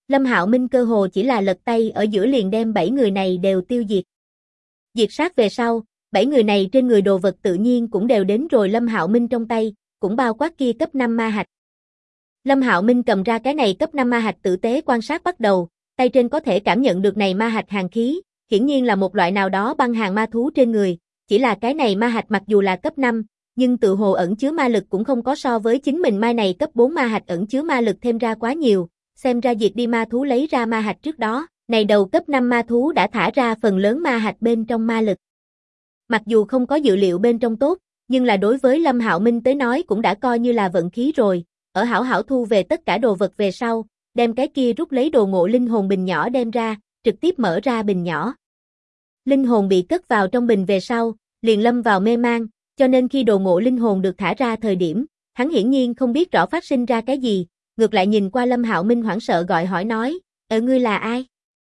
Lâm Hạo Minh cơ hồ chỉ là lật tay ở giữa liền đem 7 người này đều tiêu diệt. Diệt sát về sau, 7 người này trên người đồ vật tự nhiên cũng đều đến rồi Lâm Hạo Minh trong tay, cũng bao quát kia cấp 5 ma hạch. Lâm Hạo Minh cầm ra cái này cấp 5 ma hạch tử tế quan sát bắt đầu, tay trên có thể cảm nhận được này ma hạch hàn khí, hiển nhiên là một loại nào đó băng hàn ma thú trên người, chỉ là cái này ma hạch mặc dù là cấp 5, nhưng tự hồ ẩn chứa ma lực cũng không có so với chính mình mai này cấp 4 ma hạch ẩn chứa ma lực thêm ra quá nhiều, xem ra diệt đi ma thú lấy ra ma hạch trước đó, này đầu cấp 5 ma thú đã thả ra phần lớn ma hạch bên trong ma lực. Mặc dù không có dự liệu bên trong tốt, nhưng là đối với Lâm Hạo Minh tới nói cũng đã coi như là vận khí rồi, ở hảo hảo thu về tất cả đồ vật về sau, đem cái kia rút lấy đồ ngộ linh hồn bình nhỏ đem ra, trực tiếp mở ra bình nhỏ. Linh hồn bị cất vào trong bình về sau, liền lâm vào mê mang, cho nên khi đồ ngộ linh hồn được thả ra thời điểm, hắn hiển nhiên không biết rõ phát sinh ra cái gì, ngược lại nhìn qua Lâm Hạo Minh hoảng sợ gọi hỏi nói, ngươi là ai?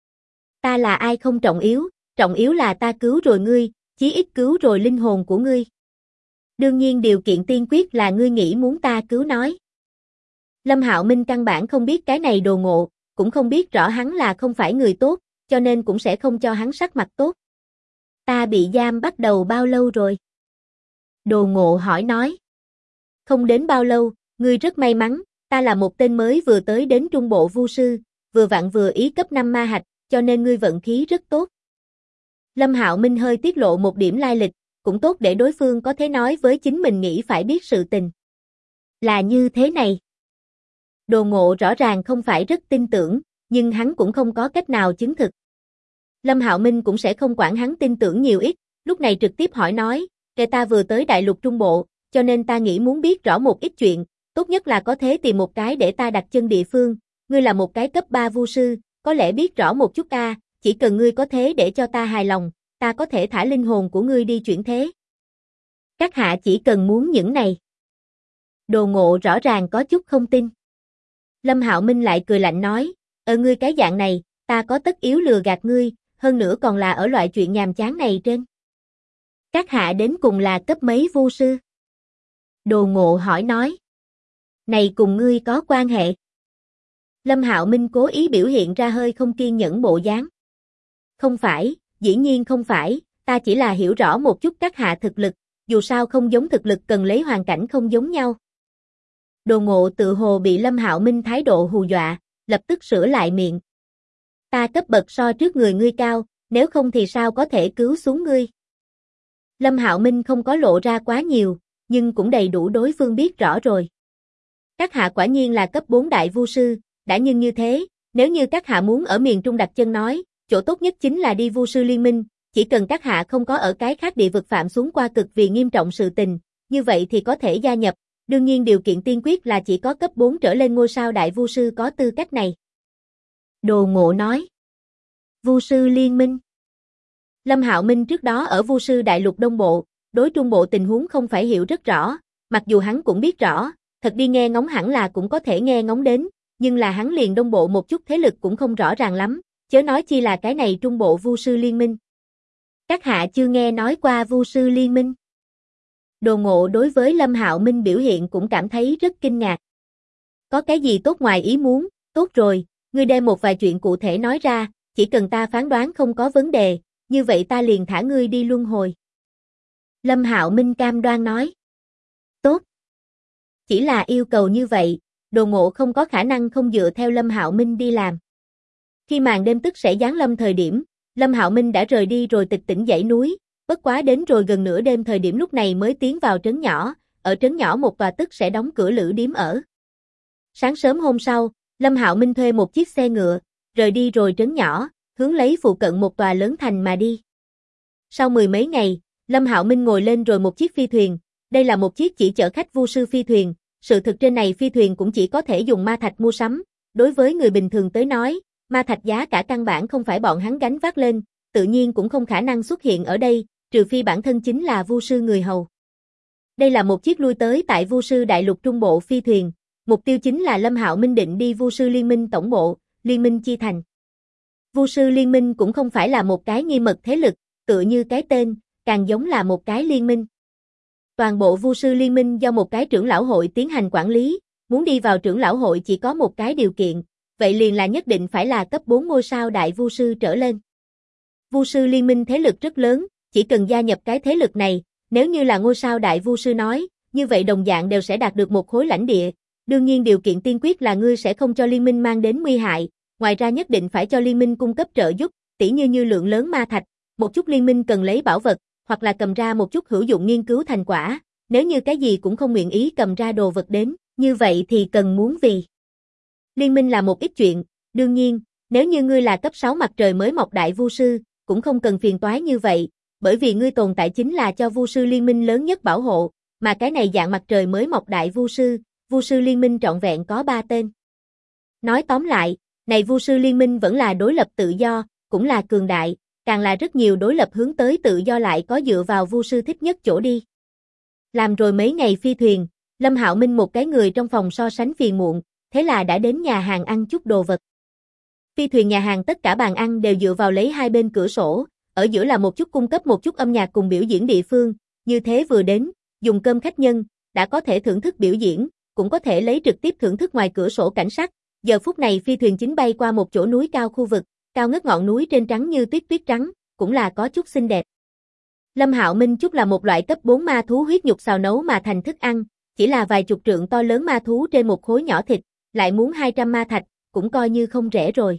Ta là ai không trọng yếu là ta cứu rồi ngươi, chí ít cứu rồi linh hồn của ngươi. Đương nhiên điều kiện tiên quyết là ngươi nghĩ muốn ta cứu nói. Lâm Hạo Minh căn bản không biết cái này đồ ngộ, cũng không biết rõ hắn là không phải người tốt, cho nên cũng sẽ không cho hắn sắc mặt tốt. Ta bị giam bắt đầu bao lâu rồi? Đồ ngộ hỏi nói. Không đến bao lâu, ngươi rất may mắn, ta là một tên mới vừa tới đến trung bộ vu sư, vừa vặn vừa ý cấp 5 ma hạch, cho nên ngươi vận khí rất tốt. Lâm Hạo Minh hơi tiết lộ một điểm lai lịch, cũng tốt để đối phương có thể nói với chính mình nghĩ phải biết sự tình. Là như thế này. Đồ ngộ rõ ràng không phải rất tin tưởng, nhưng hắn cũng không có cách nào chứng thực. Lâm Hạo Minh cũng sẽ không quản hắn tin tưởng nhiều ít, lúc này trực tiếp hỏi nói, kể ta vừa tới đại lục trung bộ, cho nên ta nghĩ muốn biết rõ một ít chuyện, tốt nhất là có thể tìm một cái để ta đặt chân địa phương, ngươi là một cái cấp 3 vu sư, có lẽ biết rõ một chút a, chỉ cần ngươi có thế để cho ta hài lòng, ta có thể thả linh hồn của ngươi đi chuyển thế. Các hạ chỉ cần muốn những này. Đồ ngộ rõ ràng có chút không tin. Lâm Hạo Minh lại cười lạnh nói, ngươi cái dạng này, ta có tất yếu lừa gạt ngươi, hơn nữa còn là ở loại chuyện nhàm chán này trên. Các hạ đến cùng là cấp mấy vu sư? Đồ ngộ hỏi nói. Này cùng ngươi có quan hệ. Lâm Hạo Minh cố ý biểu hiện ra hơi không kiên nhẫn bộ dáng. Không phải, dĩ nhiên không phải, ta chỉ là hiểu rõ một chút các hạ thực lực, dù sao không giống thực lực cần lấy hoàn cảnh không giống nhau. Đồ ngộ tự hồ bị Lâm Hạo Minh thái độ hù dọa, lập tức sửa lại miệng. Ta cấp bậc so trước người ngươi cao, nếu không thì sao có thể cứu xuống ngươi. Lâm Hạo Minh không có lộ ra quá nhiều, nhưng cũng đầy đủ đối phương biết rõ rồi. Các hạ quả nhiên là cấp 4 đại vu sư, đã nhưng như thế, nếu như các hạ muốn ở miền Trung đặt chân nói, chỗ tốt nhất chính là đi vu sư liên minh, chỉ cần các hạ không có ở cái khác địa vực phạm xuống qua cực vì nghiêm trọng sự tình, như vậy thì có thể gia nhập, đương nhiên điều kiện tiên quyết là chỉ có cấp 4 trở lên ngôi sao đại vu sư có tư cách này. Đồ ngộ nói. Vu sư liên minh. Lâm Hạo Minh trước đó ở vu sư đại lục Đông Bộ, đối Trung Bộ tình huống không phải hiểu rất rõ, mặc dù hắn cũng biết rõ, thật đi nghe ngóng hẳn là cũng có thể nghe ngóng đến, nhưng là hắn liền Đông Bộ một chút thế lực cũng không rõ ràng lắm, chớ nói chi là cái này Trung Bộ vu sư liên minh. Các hạ chưa nghe nói qua vu sư liên minh? Đồ ngộ đối với Lâm Hạo Minh biểu hiện cũng cảm thấy rất kinh ngạc. Có cái gì tốt ngoài ý muốn, tốt rồi, ngươi đem một vài chuyện cụ thể nói ra, chỉ cần ta phán đoán không có vấn đề, như vậy ta liền thả ngươi đi luân hồi. Lâm Hạo Minh cam đoan nói. Tốt. Chỉ là yêu cầu như vậy, đồ ngộ không có khả năng không dựa theo Lâm Hạo Minh đi làm. Khi màn đêm tức sẽ giáng lâm thời điểm, Lâm Hạo Minh đã rời đi rồi tịch tỉnh dãy núi, bất quá đến rồi gần nửa đêm thời điểm lúc này mới tiến vào trấn nhỏ, ở trấn nhỏ một tòa tức sẽ đóng cửa lữ điếm ở. Sáng sớm hôm sau, Lâm Hạo Minh thuê một chiếc xe ngựa, rời đi rồi trấn nhỏ, hướng lấy phụ cận một tòa lớn thành mà đi. Sau mười mấy ngày, Lâm Hạo Minh ngồi lên rồi một chiếc phi thuyền, đây là một chiếc chỉ chở khách vu sư phi thuyền, sự thực trên này phi thuyền cũng chỉ có thể dùng ma thạch mua sắm, đối với người bình thường tới nói, ma thạch giá cả căn bản không phải bọn hắn gánh vác lên, tự nhiên cũng không khả năng xuất hiện ở đây, trừ phi bản thân chính là vu sư người hầu. Đây là một chiếc lui tới tại vu sư đại lục trung bộ phi thuyền, mục tiêu chính là Lâm Hạo Minh định đi vu sư liên minh tổng bộ, liên minh chi thành. Vu sư liên minh cũng không phải là một cái nghi mật thế lực, tựa như cái tên, càng giống là một cái liên minh. Toàn bộ vu sư liên minh do một cái trưởng lão hội tiến hành quản lý, muốn đi vào trưởng lão hội chỉ có một cái điều kiện, vậy liền là nhất định phải là cấp 4 ngôi sao đại vu sư trở lên. Vu sư liên minh thế lực rất lớn, chỉ cần gia nhập cái thế lực này, nếu như là ngôi sao đại vu sư nói, như vậy đồng dạng đều sẽ đạt được một khối lãnh địa. Đương nhiên điều kiện tiên quyết là ngươi sẽ không cho liên minh mang đến nguy hại, ngoài ra nhất định phải cho liên minh cung cấp trợ giúp, tỉ như lượng lớn ma thạch, một chút liên minh cần lấy bảo vật, hoặc là cầm ra một chút hữu dụng nghiên cứu thành quả, nếu như cái gì cũng không nguyện ý cầm ra đồ vật đến, như vậy thì cần muốn vì liên minh là một ít chuyện, đương nhiên, nếu như ngươi là cấp 6 mặt trời mới mọc đại vu sư, cũng không cần phiền toái như vậy, bởi vì ngươi tồn tại chính là cho vu sư liên minh lớn nhất bảo hộ, mà cái này dạng mặt trời mới mọc đại vu sư liên minh trọn vẹn có 3 tên. Nói tóm lại, này vu sư liên minh vẫn là đối lập tự do, cũng là cường đại, càng là rất nhiều đối lập hướng tới tự do lại có dựa vào vu sư thích nhất chỗ đi. Làm rồi mấy ngày phi thuyền, Lâm Hạo Minh một cái người trong phòng so sánh phiền muộn, thế là đã đến nhà hàng ăn chút đồ vật. Phi thuyền nhà hàng tất cả bàn ăn đều dựa vào lấy hai bên cửa sổ, ở giữa là một chút cung cấp một chút âm nhạc cùng biểu diễn địa phương, như thế vừa đến, dùng cơm khách nhân, đã có thể thưởng thức biểu diễn, cũng có thể lấy trực tiếp thưởng thức ngoài cửa sổ cảnh sắc. Giờ phút này phi thuyền chính bay qua một chỗ núi cao khu vực, cao ngất ngọn núi trên trắng như tuyết trắng, cũng là có chút xinh đẹp. Lâm Hạo Minh chút là một loại cấp 4 ma thú huyết nhục xào nấu mà thành thức ăn, chỉ là vài chục trượng to lớn ma thú trên một khối nhỏ thịt, lại muốn 200 ma thạch, cũng coi như không rẻ rồi.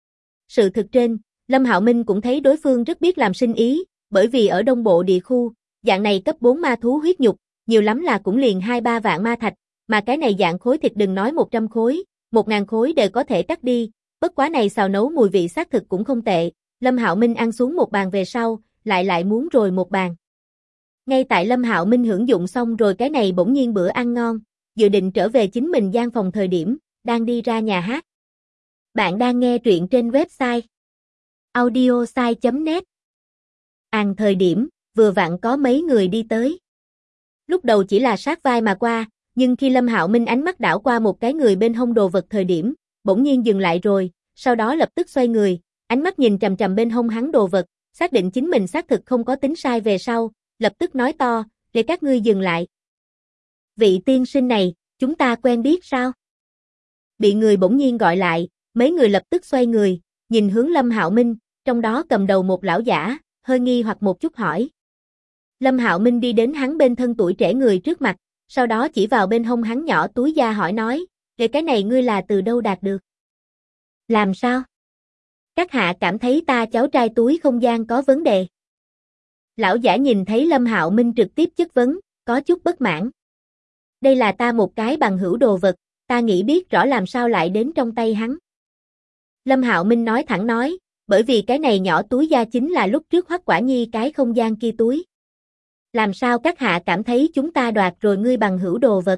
Sự thực trên, Lâm Hạo Minh cũng thấy đối phương rất biết làm sinh ý, bởi vì ở đông bộ địa khu, dạng này cấp 4 ma thú huyết nhục, nhiều lắm là cũng liền 2-3 vạn ma thạch, mà cái này dạng khối thịt đừng nói 100 khối, 1000 khối đều có thể cắt đi, bất quá này xào nấu mùi vị xác thực cũng không tệ. Lâm Hạo Minh ăn xuống một bàn về sau, lại muốn rồi một bàn. Ngay tại Lâm Hạo Minh hưởng dụng xong rồi cái này bỗng nhiên bữa ăn ngon, dự định trở về chính mình gian phòng thời điểm, đang đi ra nhà hát. Bạn đang nghe truyện trên website audiosai.net. Thời điểm, vừa vặn có mấy người đi tới. Lúc đầu chỉ là sát vai mà qua, nhưng khi Lâm Hạo Minh ánh mắt đảo qua một cái người bên hông đồ vật thời điểm, bỗng nhiên dừng lại rồi, sau đó lập tức xoay người, ánh mắt nhìn chằm chằm bên hông hắn đồ vật, xác định chính mình xác thực không có tính sai về sau, lập tức nói to, để các ngươi dừng lại. Vị tiên sinh này, chúng ta quen biết sao? Bị người bỗng nhiên gọi lại, mấy người lập tức xoay người, nhìn hướng Lâm Hạo Minh, trong đó cầm đầu một lão giả, hơi nghi hoặc một chút hỏi. Lâm Hạo Minh đi đến hắn bên thân tuổi trẻ người trước mặt, sau đó chỉ vào bên hông hắn nhỏ túi da hỏi nói, về cái này ngươi là từ đâu đạt được? Làm sao? Các hạ cảm thấy ta cháu trai túi không gian có vấn đề. Lão giả nhìn thấy Lâm Hạo Minh trực tiếp chất vấn, có chút bất mãn. Đây là ta một cái bằng hữu đồ vật, ta nghĩ biết rõ làm sao lại đến trong tay hắn. Lâm Hạo Minh nói thẳng nói, bởi vì cái này nhỏ túi da chính là lúc trước Hoắc Quả Nhi cái không gian kia túi. Làm sao các hạ cảm thấy chúng ta đoạt rồi ngươi bằng hữu đồ vật?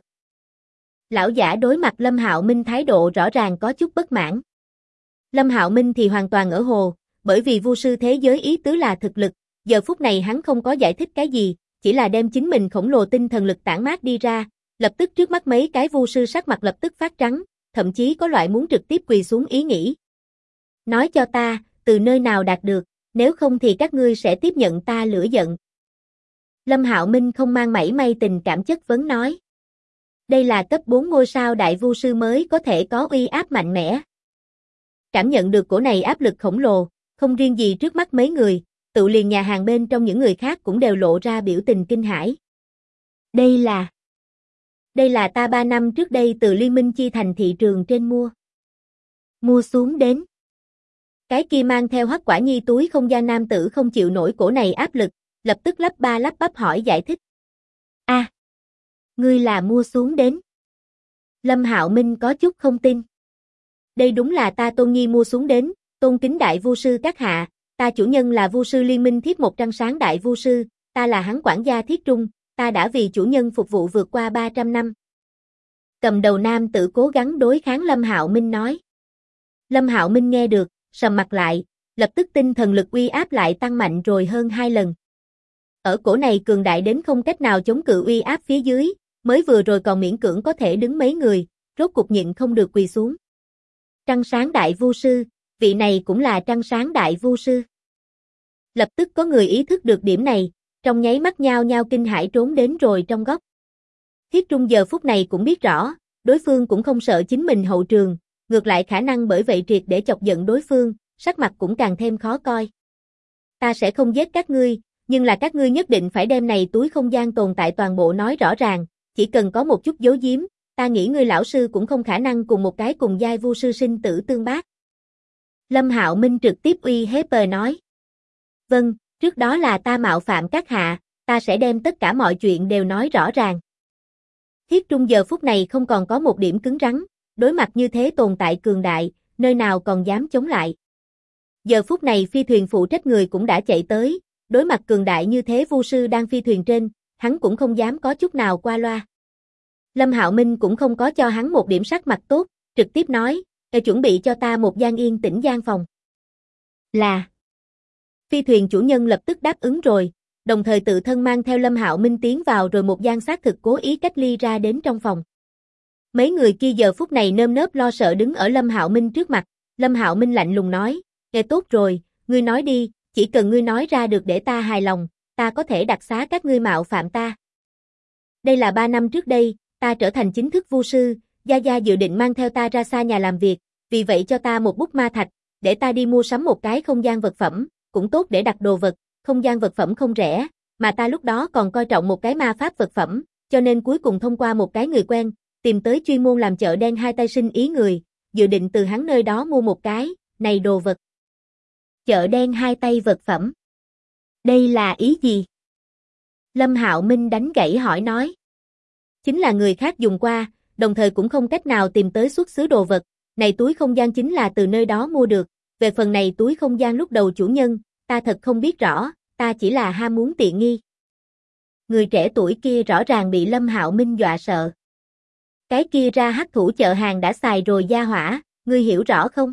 Lão giả đối mặt Lâm Hạo Minh thái độ rõ ràng có chút bất mãn. Lâm Hạo Minh thì hoàn toàn ở hồ, bởi vì vu sư thế giới ý tứ là thực lực, giờ phút này hắn không có giải thích cái gì, chỉ là đem chính mình khổng lồ tinh thần lực tản mát đi ra, lập tức trước mắt mấy cái vu sư sắc mặt lập tức phát trắng, thậm chí có loại muốn trực tiếp quỳ xuống ý nghĩ. Nói cho ta, từ nơi nào đạt được, nếu không thì các ngươi sẽ tiếp nhận ta lửa giận. Lâm Hạo Minh không mang mảy may tình cảm chất vấn nói. Đây là cấp 4 ngôi sao đại vu sư mới có thể có uy áp mạnh mẽ. Cảm nhận được cổ này áp lực khổng lồ, không riêng gì trước mắt mấy người, tự liền nhà hàng bên trong những người khác cũng đều lộ ra biểu tình kinh hãi. Đây là ta 3 năm trước đây từ Liên Minh Chi Thành thị trường trên mua xuống đến. Cái kia mang theo Hoắc Quả Nhi túi không gian nam tử không chịu nổi cổ này áp lực, lập tức lắp ba lắp bắp hỏi giải thích. Ngươi là mua xuống đến. Lâm Hạo Minh có chút không tin. Đây đúng là ta Tôn Nhi mua xuống đến, tôn kính đại vu sư các hạ, ta chủ nhân là vu sư liên minh Thiết Một Trăng Sáng đại vu sư, ta là hắn quản gia Thiết Trung, ta đã vì chủ nhân phục vụ vượt qua 300 năm. Cầm đầu nam tử cố gắng đối kháng Lâm Hạo Minh nói. Lâm Hạo Minh nghe được, sầm mặt lại, lập tức tinh thần lực uy áp lại tăng mạnh rồi hơn 2 lần. Ở cổ này cường đại đến không cách nào chống cự uy áp phía dưới, mới vừa rồi còn miễn cưỡng có thể đứng mấy người, rốt cục nhịn không được quỳ xuống. Trăng Sáng đại vu sư, vị này cũng là Trăng Sáng đại vu sư. Lập tức có người ý thức được điểm này, trong nháy mắt nhao nhao kinh hãi trốn đến rồi trong góc. Thiết Trung giờ phút này cũng biết rõ, đối phương cũng không sợ chính mình hậu trường, ngược lại khả năng bởi vậy triệt để chọc giận đối phương, sắc mặt cũng càng thêm khó coi. Ta sẽ không giết các ngươi, nhưng là các ngươi nhất định phải đem này túi không gian tồn tại toàn bộ nói rõ ràng, chỉ cần có một chút giấu giếm, ta nghĩ ngươi lão sư cũng không khả năng cùng một cái cùng giai vu sư sinh tử tương bác. Lâm Hạo Minh trực tiếp uy hiếp nói. Vâng, trước đó là ta mạo phạm các hạ, ta sẽ đem tất cả mọi chuyện đều nói rõ ràng. Thiết Trung giờ phút này không còn có một điểm cứng rắn, đối mặt như thế tồn tại cường đại, nơi nào còn dám chống lại. Giờ phút này phi thuyền phụ trách người cũng đã chạy tới, đối mặt cường đại như thế vu sư đang phi thuyền trên, hắn cũng không dám có chút nào qua loa. Lâm Hạo Minh cũng không có cho hắn một điểm sắc mặt tốt, trực tiếp nói, chuẩn bị cho ta một gian yên tĩnh gian phòng. Là. Phi thuyền chủ nhân lập tức đáp ứng rồi, đồng thời tự thân mang theo Lâm Hạo Minh tiến vào rồi một gian xác thực cố ý cách ly ra đến trong phòng. Mấy người kia giờ phút này nơm nớp lo sợ đứng ở Lâm Hạo Minh trước mặt, Lâm Hạo Minh lạnh lùng nói, nghe tốt rồi, ngươi nói đi, chỉ cần ngươi nói ra được để ta hài lòng, ta có thể đặc xá các ngươi mạo phạm ta. Đây là 3 năm trước đây, ta trở thành chính thức vu sư, Gia Gia dự định mang theo ta ra xa nhà làm việc, vì vậy cho ta một bút ma thạch, để ta đi mua sắm một cái không gian vật phẩm, cũng tốt để đặt đồ vật, không gian vật phẩm không rẻ, mà ta lúc đó còn coi trọng một cái ma pháp vật phẩm, cho nên cuối cùng thông qua một cái người quen, tìm tới chuyên môn làm chợ đen hai tay sinh ý người, dự định từ hắn nơi đó mua một cái, này đồ vật. Chợ đen hai tay vật phẩm. Đây là ý gì? Lâm Hạo Minh đánh gãy hỏi nói. Chính là người khác dùng qua, đồng thời cũng không cách nào tìm tới xuất xứ đồ vật, này túi không gian chính là từ nơi đó mua được, về phần này túi không gian lúc đầu chủ nhân, ta thật không biết rõ, ta chỉ là ham muốn tiện nghi. Người trẻ tuổi kia rõ ràng bị Lâm Hạo Minh dọa sợ. Cái kia ra hắc thủ chợ hàng đã xài rồi gia hỏa, ngươi hiểu rõ không?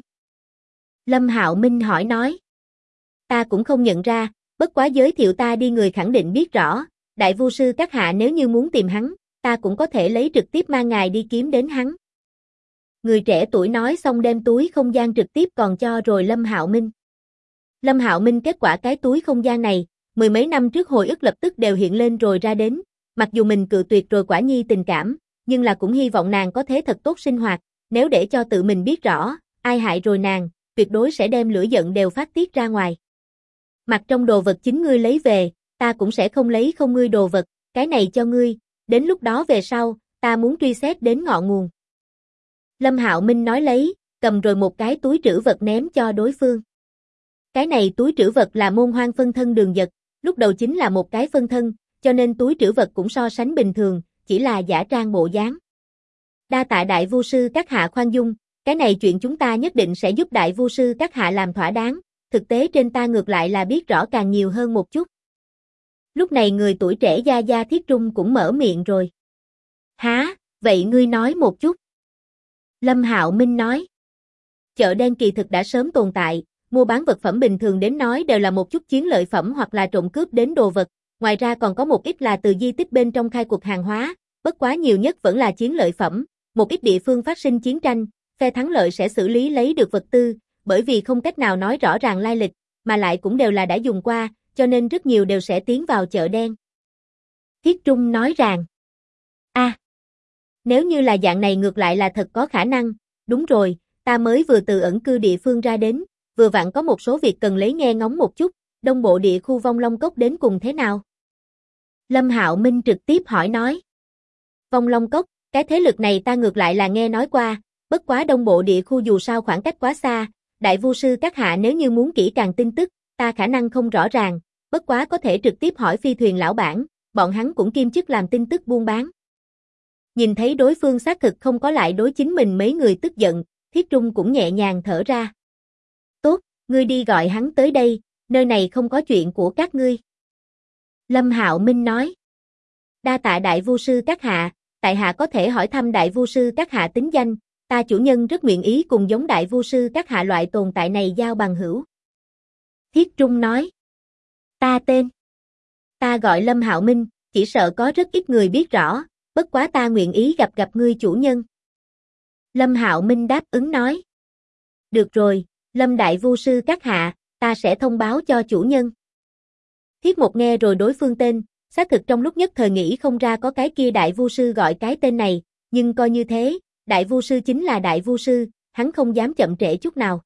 Lâm Hạo Minh hỏi nói. Ta cũng không nhận ra, bất quá giới thiệu ta đi người khẳng định biết rõ, đại vu sư các hạ nếu như muốn tìm hắn, ta cũng có thể lấy trực tiếp mang ngài đi kiếm đến hắn. Người trẻ tuổi nói xong đem túi không gian trực tiếp còn cho rồi Lâm Hạo Minh. Lâm Hạo Minh kết quả cái túi không gian này, mười mấy năm trước hồi ức lập tức đều hiện lên rồi ra đến, mặc dù mình cự tuyệt rồi Quả Nhi tình cảm, nhưng là cũng hy vọng nàng có thế thật tốt sinh hoạt, nếu để cho tự mình biết rõ, ai hại rồi nàng, tuyệt đối sẽ đem lửa giận đều phát tiết ra ngoài. Mặc trong đồ vật chính ngươi lấy về, ta cũng sẽ không lấy không ngươi đồ vật, cái này cho ngươi, đến lúc đó về sau, ta muốn truy xét đến ngọn nguồn. Lâm Hạo Minh nói lấy, cầm rồi một cái túi trữ vật ném cho đối phương. Cái này túi trữ vật là môn hoang phân thân đường vật, lúc đầu chính là một cái phân thân, cho nên túi trữ vật cũng so sánh bình thường, chỉ là giả trang bộ dáng. Đa tạ đại vu sư các hạ khoan dung, cái này chuyện chúng ta nhất định sẽ giúp đại vu sư các hạ làm thỏa đáng, thực tế trên ta ngược lại là biết rõ càng nhiều hơn một chút. Lúc này người tuổi trẻ Gia Gia Thiết Trung cũng mở miệng rồi. Hả, vậy ngươi nói một chút. Lâm Hạo Minh nói. Chợ đen kỳ thực đã sớm tồn tại, mua bán vật phẩm bình thường đến nói đều là một chút chiến lợi phẩm hoặc là trộm cướp đến đồ vật, ngoài ra còn có một ít là từ di tích bên trong khai cuộc hàng hóa, bất quá nhiều nhất vẫn là chiến lợi phẩm, một ít địa phương phát sinh chiến tranh, phe thắng lợi sẽ xử lý lấy được vật tư, bởi vì không cách nào nói rõ ràng lai lịch, mà lại cũng đều là đã dùng qua, cho nên rất nhiều đều sẽ tiến vào chợ đen. Thiết Trung nói rằng, nếu như là dạng này ngược lại là thật có khả năng, đúng rồi, ta mới vừa từ ẩn cư địa phương ra đến, vừa vặn có một số việc cần lấy nghe ngóng một chút, đông bộ địa khu Vong Long Cốc đến cùng thế nào? Lâm Hạo Minh trực tiếp hỏi nói. Vong Long Cốc, cái thế lực này ta ngược lại là nghe nói qua, bất quá đông bộ địa khu dù sao khoảng cách quá xa, đại vu sư các hạ nếu như muốn kỹ càng tin tức, ta khả năng không rõ ràng, bất quá có thể trực tiếp hỏi phi thuyền lão bản, bọn hắn cũng kiêm chức làm tin tức buôn bán. Nhìn thấy đối phương xác thực không có lại đối chính mình mấy người tức giận, Thiết Trung cũng nhẹ nhàng thở ra. Tốt, ngươi đi gọi hắn tới đây, nơi này không có chuyện của các ngươi. Lâm Hạo Minh nói. Đa tạ đại vu sư các hạ, tại hạ có thể hỏi thăm đại vu sư các hạ tính danh, ta chủ nhân rất nguyện ý cùng giống đại vu sư các hạ loại tồn tại này giao bằng hữu. Thiết Trung nói. Ta tên. Ta gọi Lâm Hạo Minh, chỉ sợ có rất ít người biết rõ, bất quá ta nguyện ý gặp ngươi chủ nhân. Lâm Hạo Minh đáp ứng nói. Được rồi, Lâm đại vu sư các hạ, ta sẽ thông báo cho chủ nhân. Thiết Một nghe rồi đối phương tên, xác thực trong lúc nhất thời nghĩ không ra có cái kia đại vu sư gọi cái tên này, nhưng coi như thế, đại vu sư chính là đại vu sư, hắn không dám chậm trễ chút nào.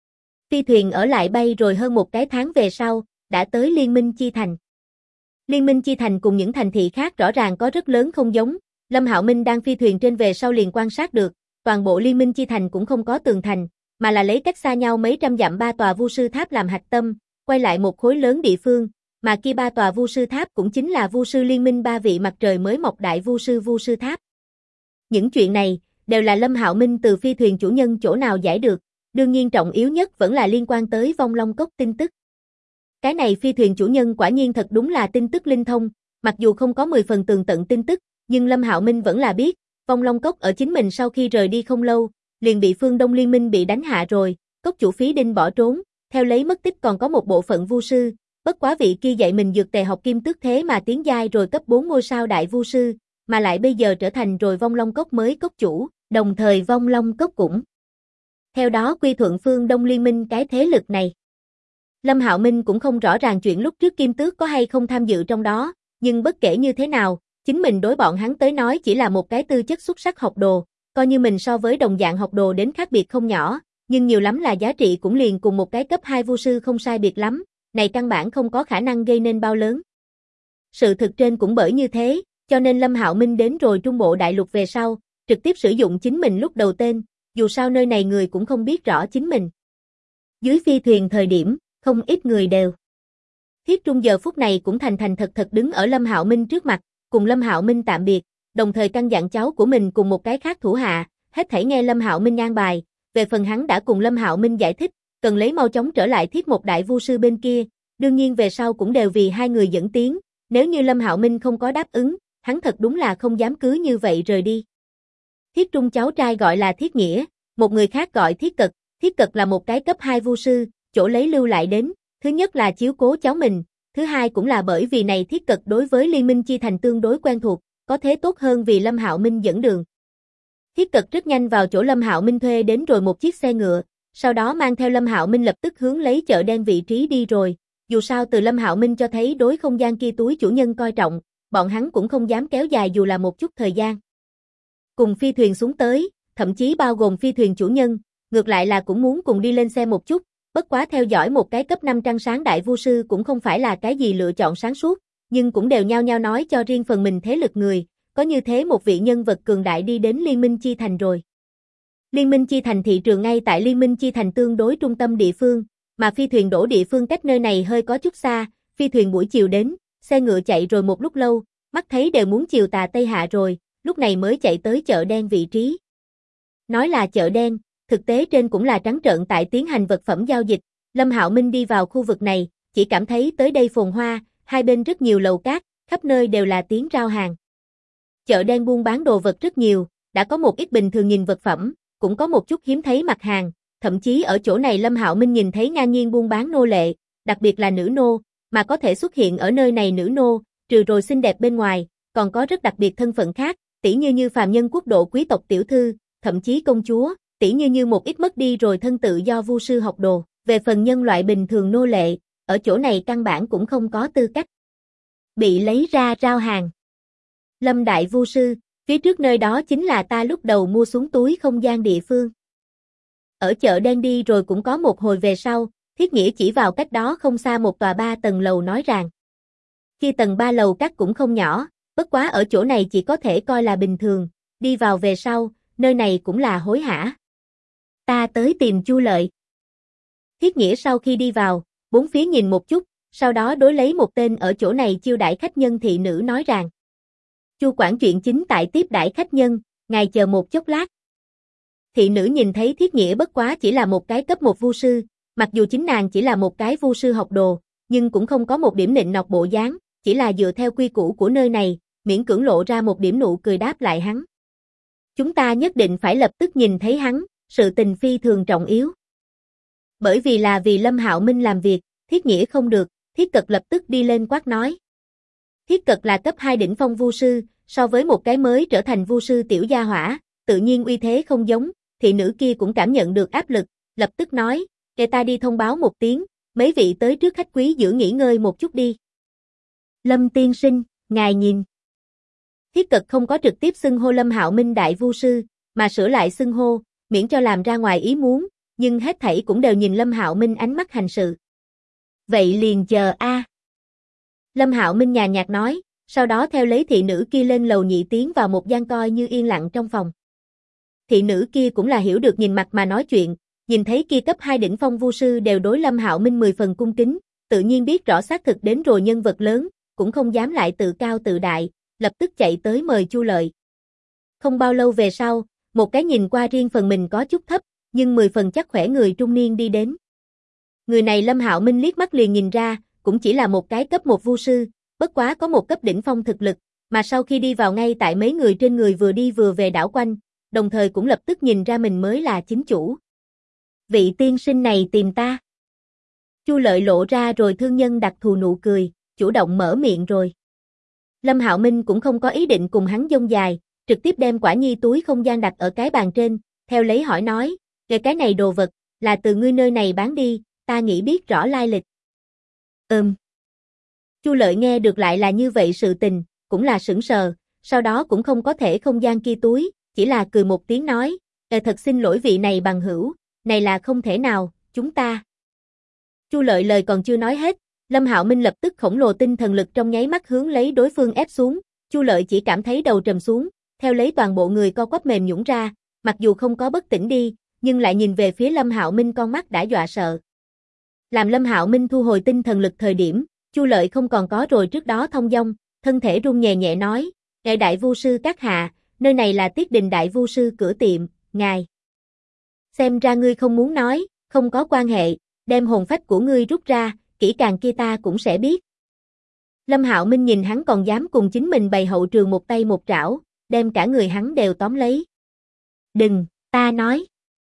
Phi thuyền ở lại bay rồi hơn một cái tháng về sau, đã tới Liên minh Chi Thành. Liên minh Chi Thành cùng những thành thị khác rõ ràng có rất lớn không giống, Lâm Hạo Minh đang phi thuyền trên về sau liền quan sát được, toàn bộ Liên minh Chi Thành cũng không có tường thành, mà là lấy cách xa nhau mấy trăm dặm ba tòa vu sư tháp làm hạch tâm, quay lại một khối lớn địa phương, mà kia ba tòa vu sư tháp cũng chính là vu sư liên minh ba vị mặt trời mới mọc đại vu sư tháp. Những chuyện này đều là Lâm Hạo Minh từ phi thuyền chủ nhân chỗ nào giải được, đương nhiên trọng yếu nhất vẫn là liên quan tới Vong Long Cốc tin tức. Cái này phi thuyền chủ nhân quả nhiên thật đúng là tin tức linh thông, mặc dù không có 10 phần tường tận tin tức, nhưng Lâm Hạo Minh vẫn là biết, Vong Long Cốc ở chính mình sau khi rời đi không lâu, liền bị phương Đông Liên minh bị đánh hạ rồi, cốc chủ Phí Đinh bỏ trốn, theo lấy mất tích còn có một bộ phận vu sư, bất quá vị kia dạy mình dược tề học kim tước thế mà tiến giai rồi cấp 4 ngôi sao đại vu sư, mà lại bây giờ trở thành rồi Vong Long Cốc mới cốc chủ, đồng thời Vong Long Cốc cũng theo đó quy thuận phương Đông Liên minh cái thế lực này. Lâm Hạo Minh cũng không rõ ràng chuyện lúc trước Kim Tước có hay không tham dự trong đó, nhưng bất kể như thế nào, chính mình đối bọn hắn tới nói chỉ là một cái tư chất xuất sắc học đồ, coi như mình so với đồng dạng học đồ đến khác biệt không nhỏ, nhưng nhiều lắm là giá trị cũng liền cùng một cái cấp 2 vu sư không sai biệt lắm, này căn bản không có khả năng gây nên bao lớn. Sự thực trên cũng bởi như thế, cho nên Lâm Hạo Minh đến rồi Trung Bộ Đại Lục về sau, trực tiếp sử dụng chính mình lúc đầu tên, dù sao nơi này người cũng không biết rõ chính mình. Dưới phi thuyền thời điểm, không ít người đều. Thiết Trung giờ phút này cũng thành thành thật thật đứng ở Lâm Hạo Minh trước mặt, cùng Lâm Hạo Minh tạm biệt, đồng thời căn dặn cháu của mình cùng một cái khác thủ hạ, hết thảy nghe Lâm Hạo Minh an bài, về phần hắn đã cùng Lâm Hạo Minh giải thích, cần lấy mau chóng trở lại Thiết một đại vu sư bên kia, đương nhiên về sau cũng đều vì hai người dẫn tiếng, nếu như Lâm Hạo Minh không có đáp ứng, hắn thật đúng là không dám cứ như vậy rời đi. Thiết Trung cháu trai gọi là Thiết Nghĩa, một người khác gọi Thiết Cật là một cái cấp 2 vu sư, chỗ lấy lưu lại đến, thứ nhất là chiếu cố cháu mình, thứ hai cũng là bởi vì này Thiết Cật đối với Liên minh Chi Thành tương đối quen thuộc, có thế tốt hơn vì Lâm Hạo Minh dẫn đường. Thiết Cật rất nhanh vào chỗ Lâm Hạo Minh thuê đến rồi một chiếc xe ngựa, sau đó mang theo Lâm Hạo Minh lập tức hướng lấy chợ đen vị trí đi rồi, dù sao từ Lâm Hạo Minh cho thấy đối không gian kia túi chủ nhân coi trọng, bọn hắn cũng không dám kéo dài dù là một chút thời gian. Cùng phi thuyền xuống tới, thậm chí bao gồm phi thuyền chủ nhân, ngược lại là cũng muốn cùng đi lên xe một chút, bất quá theo dõi một cái cấp 5 trăng sáng đại vu sư cũng không phải là cái gì lựa chọn sáng suốt, nhưng cũng đều nhao nhao nói cho riêng phần mình thế lực người, có như thế một vị nhân vật cường đại đi đến Liên minh Chi Thành rồi. Liên minh Chi Thành thị trường ngay tại Liên minh Chi Thành tương đối trung tâm địa phương, mà phi thuyền đổ địa phương cách nơi này hơi có chút xa, phi thuyền buổi chiều đến, xe ngựa chạy rồi một lúc lâu, mắt thấy đều muốn chiều tà Tây hạ rồi, lúc này mới chạy tới chợ đen vị trí. Nói là chợ đen, thực tế trên cũng là trắng trợn tại tiến hành vật phẩm giao dịch, Lâm Hạo Minh đi vào khu vực này, chỉ cảm thấy tới đây phồn hoa, hai bên rất nhiều lầu cát, khắp nơi đều là tiếng rao hàng. Chợ đen buôn bán đồ vật rất nhiều, đã có một ít bình thường nhìn vật phẩm, cũng có một chút hiếm thấy mặt hàng, thậm chí ở chỗ này Lâm Hạo Minh nhìn thấy ngang nhiên buôn bán nô lệ, đặc biệt là nữ nô, mà có thể xuất hiện ở nơi này nữ nô, trừ rồi xinh đẹp bên ngoài, còn có rất đặc biệt thân phận khác, tỉ như phàm nhân quốc độ quý tộc tiểu thư, thậm chí công chúa, tỉ như một ít mất đi rồi thân tự do vu sư học đồ, về phần nhân loại bình thường nô lệ, ở chỗ này căn bản cũng không có tư cách bị lấy ra rao hàng. Lâm đại vu sư, phía trước nơi đó chính là ta lúc đầu mua xuống túi không gian địa phương. Ở chợ đen đi rồi cũng có một hồi về sau, Thiết Nghĩa chỉ vào cách đó không xa một tòa 3 tầng lầu nói rằng. Khi tầng 3 lầu các cũng không nhỏ, bất quá ở chỗ này chỉ có thể coi là bình thường, đi vào về sau, nơi này cũng là hối hả. Ta tới tìm Chu Lợi. Thiết Nghĩa sau khi đi vào, bốn phía nhìn một chút, sau đó đối lấy một tên ở chỗ này chiêu đãi khách nhân thị nữ nói rằng. Chu quản chuyện chính tại tiếp đãi khách nhân, ngài chờ một chốc lát. Thị nữ nhìn thấy Thiết Nghĩa bất quá chỉ là một cái cấp 1 vu sư, mặc dù chính nàng chỉ là một cái vu sư học đồ, nhưng cũng không có một điểm nịnh nọt bộ dáng, chỉ là dựa theo quy củ của nơi này, miễn cưỡng lộ ra một điểm nụ cười đáp lại hắn. Chúng ta nhất định phải lập tức nhìn thấy hắn, sự tình phi thường trọng yếu. Bởi vì là vì Lâm Hạo Minh làm việc, Thiết Nghĩa không được, Thiết Cật lập tức đi lên quát nói. Thiết Cật là cấp 2 đỉnh phong vu sư, so với một cái mới trở thành vu sư tiểu gia hỏa, tự nhiên uy thế không giống, thị nữ kia cũng cảm nhận được áp lực, lập tức nói, để ta đi thông báo một tiếng, mấy vị tới trước khách quý giữ nghỉ ngơi một chút đi. Lâm tiên sinh, ngài nhìn. Thiết Cật không có trực tiếp xưng hô Lâm Hạo Minh đại vu sư, mà sửa lại xưng hô, miễn cho làm ra ngoài ý muốn, nhưng hết thảy cũng đều nhìn Lâm Hạo Minh ánh mắt hành sự. Vậy liền chờ a. Lâm Hạo Minh nhàn nhạt nói, sau đó theo lấy thị nữ kia lên lầu nhị tiến vào một gian coi như yên lặng trong phòng. Thị nữ kia cũng là hiểu được nhìn mặt mà nói chuyện, nhìn thấy kia cấp 2 đỉnh phong vu sư đều đối Lâm Hạo Minh 10 phần cung kính, tự nhiên biết rõ xác thực đến rồi nhân vật lớn, cũng không dám lại tự cao tự đại, lập tức chạy tới mời Chu Lợi. Không bao lâu về sau, một cái nhìn qua riêng phần mình có chút thấp, nhưng 10 phần chắc khỏe người trung niên đi đến. Người này Lâm Hạo Minh liếc mắt liền nhìn ra, cũng chỉ là một cái cấp 1 vu sư, bất quá có một cấp đỉnh phong thực lực, mà sau khi đi vào ngay tại mấy người trên người vừa đi vừa về đảo quanh, đồng thời cũng lập tức nhìn ra mình mới là chính chủ. Vị tiên sinh này tìm ta. Chu Lợi lộ ra rồi thương nhân đặc thù nụ cười, chủ động mở miệng rồi. Lâm Hạo Minh cũng không có ý định cùng hắn dông dài, trực tiếp đem quả nhi túi không gian đặt ở cái bàn trên, theo lấy hỏi nói, cái này đồ vật, là từ ngươi nơi này bán đi, ta nghĩ biết rõ lai lịch. Chu Lợi nghe được lại là như vậy sự tình, cũng là sững sờ, sau đó cũng không có thể không gian kia túi, chỉ là cười một tiếng nói, thật xin lỗi vị này bằng hữu, này là không thể nào, chúng ta. Chu Lợi lời còn chưa nói hết, Lâm Hạo Minh lập tức khổng lồ tinh thần lực trong nháy mắt hướng lấy đối phương ép xuống, Chu Lợi chỉ cảm thấy đầu trầm xuống, theo lấy toàn bộ người co quắp mềm nhũn ra, mặc dù không có bất tỉnh đi, nhưng lại nhìn về phía Lâm Hạo Minh con mắt đã dọa sợ. Làm Lâm Hạo Minh thu hồi tinh thần lực thời điểm, Chu Lợi không còn có rồi trước đó thông dong, thân thể run nhẹ nhẹ nói, ngài đại vu sư các hạ, nơi này là Tiết Đình đại vu sư cửa tiệm, ngài. Xem ra ngươi không muốn nói, không có quan hệ, đem hồn phách của ngươi rút ra, kỹ càng kia ta cũng sẽ biết. Lâm Hạo Minh nhìn hắn còn dám cùng chính mình bày hậu trường một tay một trảo, đem cả người hắn đều tóm lấy. Đừng, ta nói.